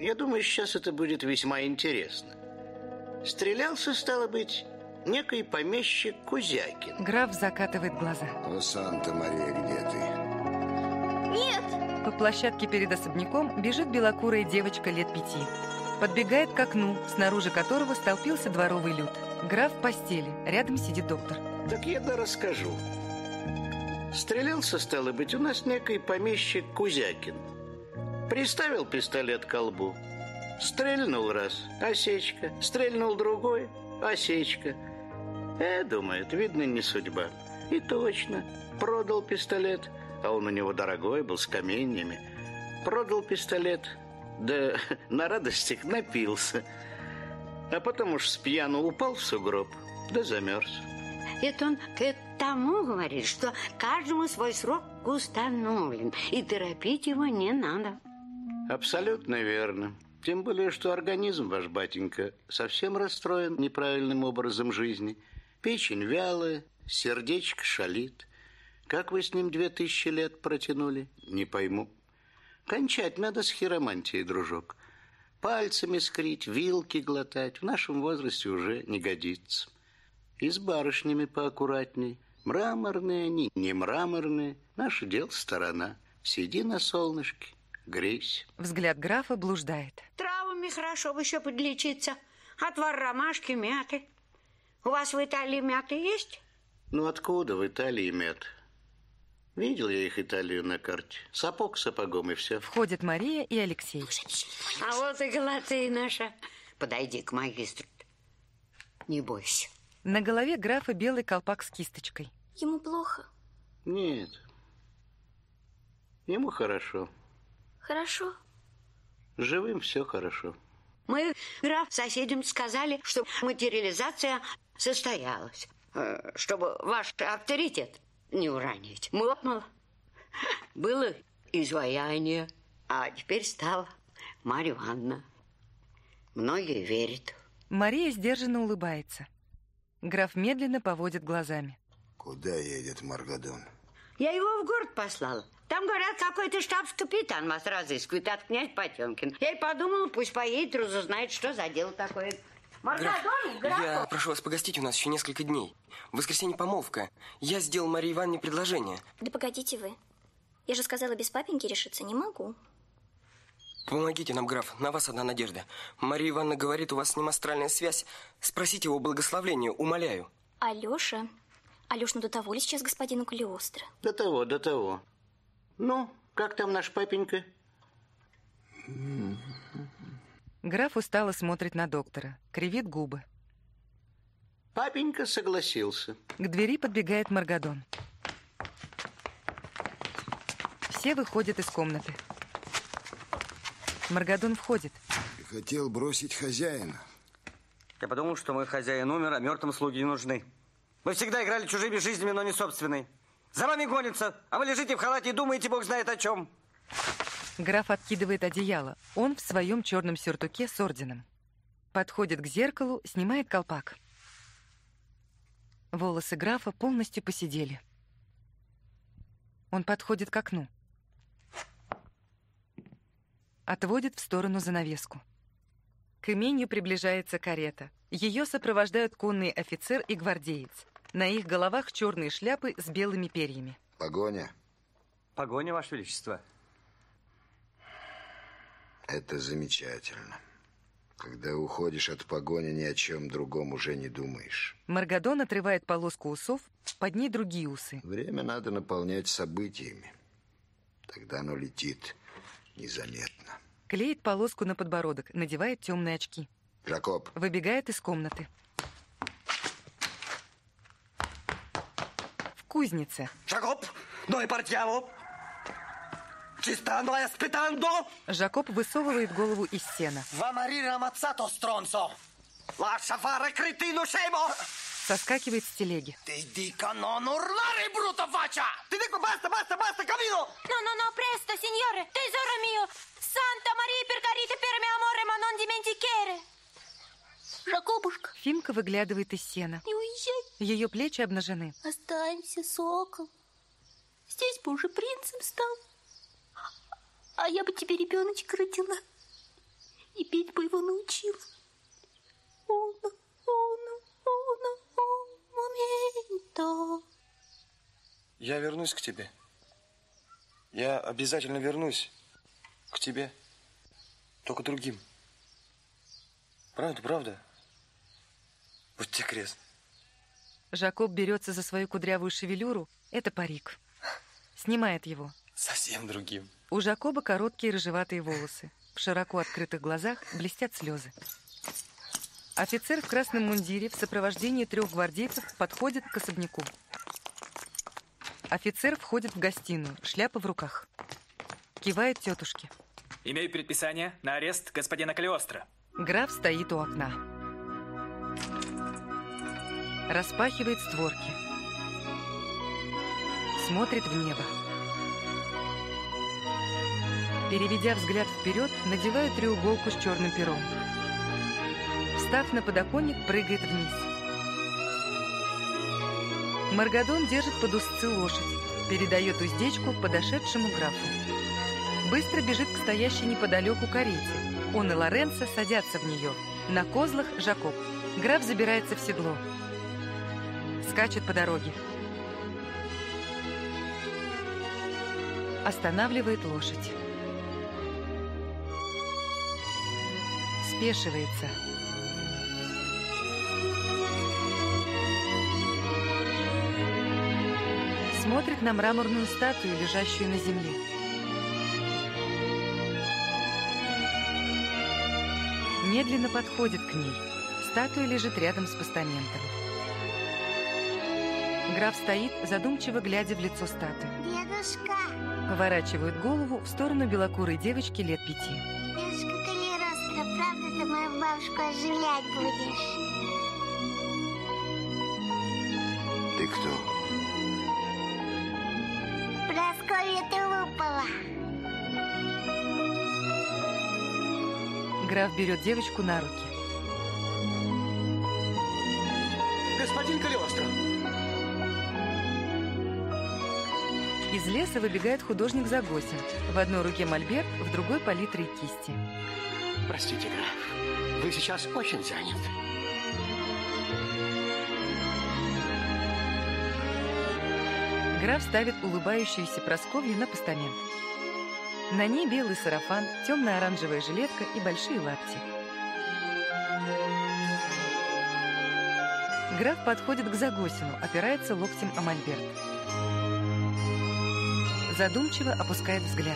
Я думаю, сейчас это будет весьма интересно. Стрелялся, стало быть, некий помещик Кузякин. Граф закатывает глаза. О, Санта-Мария, где ты? Нет! По площадке перед особняком бежит белокурая девочка лет пяти. Подбегает к окну, снаружи которого столпился дворовый люд. Граф в постели, рядом сидит доктор. Так я да расскажу. Стрелялся, стало быть, у нас некий помещик Кузякин. Приставил пистолет к колбу. Стрельнул раз, осечка. Стрельнул другой, осечка. Э, думает, видно, не судьба. И точно, продал пистолет, а он у него дорогой был, с каменьями. Продал пистолет, да на радостях напился. А потом уж с пьяну упал в сугроб, да замерз. Это он к тому говорит, что каждому свой срок установлен, и торопить его не надо. Абсолютно верно. Тем более, что организм ваш, батенька, совсем расстроен неправильным образом жизни. Печень вялая, сердечко шалит. Как вы с ним две тысячи лет протянули, не пойму. Кончать надо с хиромантией, дружок. Пальцами скрить, вилки глотать в нашем возрасте уже не годится. И с барышнями поаккуратней. Мраморные они, не мраморные. Наше дело сторона. Сиди на солнышке, грейся. Взгляд графа блуждает. Травами хорошо бы еще подлечиться. Отвар ромашки, мяты. У вас в Италии мяты есть? Ну, откуда в Италии мят? Видел я их Италию на карте. Сапог сапогом и все. Входят Мария и Алексей. А вот и Галатея наша. Подойди к магистру. Не бойся. На голове графа белый колпак с кисточкой. Ему плохо? Нет. Ему хорошо. Хорошо? Живым все хорошо. Мы, граф, соседям сказали, что материализация состоялась. Чтобы ваш авторитет не уронить. Мопнуло. Было изваяние, а теперь стала Марья Ивановна. Многие верят. Мария сдержанно улыбается. Граф медленно поводит глазами. Куда едет Маргадон? Я его в город послала. Там, говорят, какой-то штабс-капитан вас разыскивает, от князь Потемкин. Я и подумала, пусть поедет, разузнает, что за дело такое. Маргадон, граф. Я прошу вас погостить у нас еще несколько дней. В воскресенье помолвка. Я сделал Марии Ивановне предложение. Да погодите вы. Я же сказала, без папеньки решиться не могу. Помогите нам, граф, на вас одна надежда. Мария Ивановна говорит, у вас с ним астральная связь. Спросите его благословения, умоляю. Алеша, Алеш, ну до того ли сейчас господину Калиостро? До того, до того. Ну, как там наш папенька? Граф устало смотрит на доктора, кривит губы. Папенька согласился. К двери подбегает Маргадон. Все выходят из комнаты. Маргадон входит. Ты хотел бросить хозяина. Я подумал, что мой хозяин умер, а мертвым слуги не нужны. Вы всегда играли чужими жизнями, но не собственной. За вами гонятся, а вы лежите в халате и думаете, бог знает о чем. Граф откидывает одеяло. Он в своем черном сюртуке с орденом. Подходит к зеркалу, снимает колпак. Волосы графа полностью поседели. Он подходит к окну. Отводит в сторону занавеску. К имению приближается карета. Ее сопровождают конный офицер и гвардеец. На их головах черные шляпы с белыми перьями. Погоня. Погоня, Ваше Величество. Это замечательно. Когда уходишь от погони, ни о чем другом уже не думаешь. Маргадон отрывает полоску усов, под ней другие усы. Время надо наполнять событиями. Тогда оно летит незаметно. Клеит полоску на подбородок, надевает темные очки. Жакоб. Выбегает из комнаты. В кузнице. Жакоб, ной партиаво. Чисто ной аспетандо. Жакоб высовывает голову из сена. Вамарира мацато стронцо. Лаша фара критину шеймо. Соскакивает с телеги. Ты дико нон урлари бруто фача. Ты дико баста, баста, баста, камино. No, no, no, presto, signore. Tesoro mio. Santa Maria per carite per me amore, ma non dimenticare. Жакобушка. Фимка выглядывает из сена. Не уезжай. Ее плечи обнажены. Останься, сокол. Здесь бы уже принцем стал. А я бы тебе ребеночка родила. И петь бы его научил. Уно, уно, уно, un momento. Я вернусь к тебе. Я обязательно вернусь к тебе. Только другим. Правда, правда? Вот тебе крест. Жакоб берется за свою кудрявую шевелюру. Это парик. Снимает его. Совсем другим. У Жакоба короткие рыжеватые волосы. В широко открытых глазах блестят слезы. Офицер в красном мундире в сопровождении трех гвардейцев подходит к особняку. Офицер входит в гостиную, шляпа в руках. Кивает тетушке. Имею предписание на арест господина Калиостро. Граф стоит у окна. Распахивает створки. Смотрит в небо. Переведя взгляд вперед, надевает треуголку с черным пером. Встав на подоконник, прыгает вниз. Маргадон держит под узцы лошадь, передает уздечку подошедшему графу. Быстро бежит к стоящей неподалеку карете. Он и Лоренцо садятся в нее. На козлах Жакоб. Граф забирается в седло. Скачет по дороге. Останавливает лошадь. Спешивается. Смотрит на мраморную статую, лежащую на земле. Медленно подходит к ней. Статуя лежит рядом с постаментом. Граф стоит, задумчиво глядя в лицо статуи. Дедушка. Поворачивает голову в сторону белокурой девочки лет пяти. Дедушка Калиостро, правда ты мою бабушку оживлять будешь? Ты кто? Прасковья Тулупова. Граф берет девочку на руки. Господин Калиостро. Из леса выбегает художник Загосин. В одной руке мольберт, в другой палитры и кисти. Простите, граф, вы сейчас очень занят. Граф ставит улыбающуюся Прасковью на постамент. На ней белый сарафан, темно-оранжевая жилетка и большие лапти. Граф подходит к Загосину, опирается локтем о мольберт. Задумчиво опускает взгляд.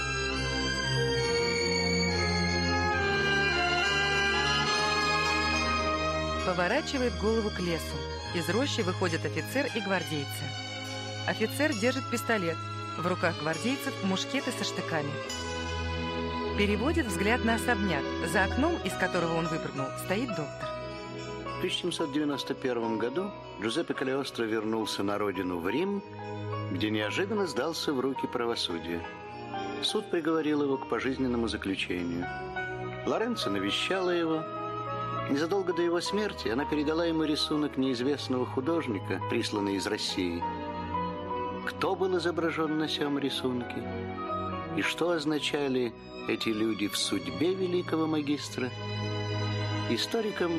Поворачивает голову к лесу. Из рощи выходят офицер и гвардейцы. Офицер держит пистолет. В руках гвардейцев мушкеты со штыками. Переводит взгляд на особняк. За окном, из которого он выпрыгнул, стоит доктор. В тысяча семьсот девяносто первом году Джузеппе Калиостро вернулся на родину в Рим, где неожиданно сдался в руки правосудия. Суд приговорил его к пожизненному заключению. Лоренцо навещала его. Незадолго до его смерти она передала ему рисунок неизвестного художника, присланный из России. Кто был изображен на сём рисунке? И что означали эти люди в судьбе великого магистра? Историкам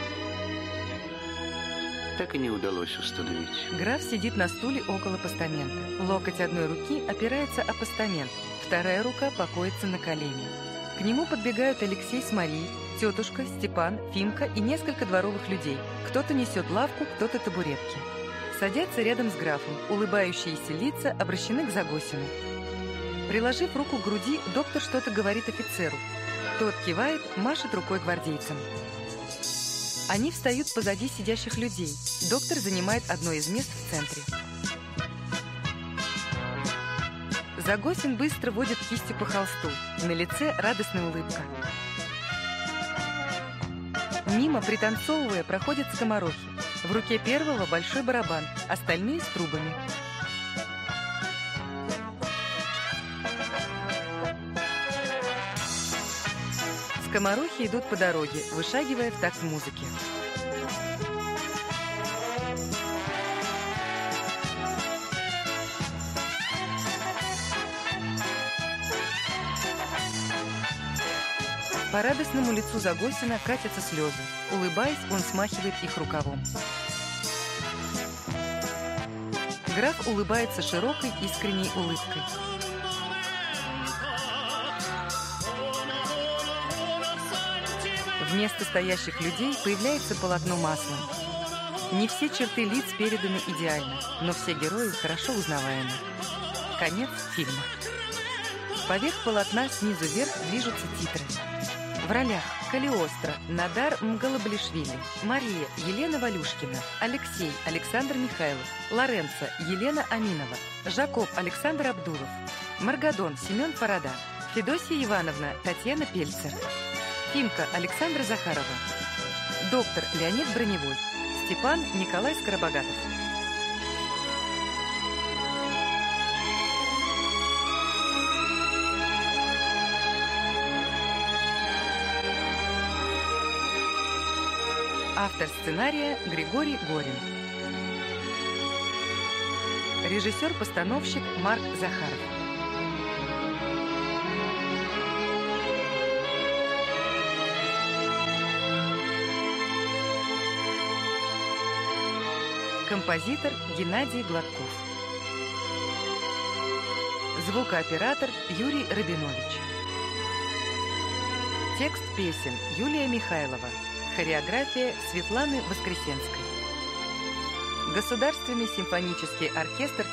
так и не удалось установить. Граф сидит на стуле около постамента. Локоть одной руки опирается о постамент, вторая рука покоится на колени. К нему подбегают Алексей с Марией, тетушка, Степан, Фимка и несколько дворовых людей. Кто-то несет лавку, кто-то табуретки. Садятся рядом с графом. Улыбающиеся лица обращены к Загосину. Приложив руку к груди, доктор что-то говорит офицеру. Тот кивает, машет рукой гвардейцам. Они встают позади сидящих людей. Доктор занимает одно из мест в центре. Загосин быстро водит кистью по холсту. На лице радостная улыбка. Мимо, пританцовывая, проходят скоморохи. В руке первого большой барабан, остальные с трубами. Скоморохи идут по дороге, вышагивая в такт музыки. По радостному лицу Загосина катятся слезы. Улыбаясь, он смахивает их рукавом. Граф улыбается широкой, искренней улыбкой. Вместо стоящих людей появляется полотно маслом. Не все черты лиц переданы идеально, но все герои хорошо узнаваемы. Конец фильма. Поверх полотна снизу вверх движутся титры. В ролях Калиостро Надар Мгалаблишвили, Мария Елена Валюшкина, Алексей Александр Михайлов, Лоренцо Елена Аминова, Жакоб Александр Абдулов, Маргадон Семен Фарада, Федосия Ивановна Татьяна Пельцер, Фимка Александра Захарова, доктор Леонид Броневой, Степан Николай Скоробогатов. Автор сценария Григорий Горин. Режиссер-постановщик Марк Захаров. Композитор Геннадий Гладков. Звукооператор Юрий Рабинович. Текст песен Юлия Михайлова. Хореография Светланы Воскресенской. Государственный симфонический оркестр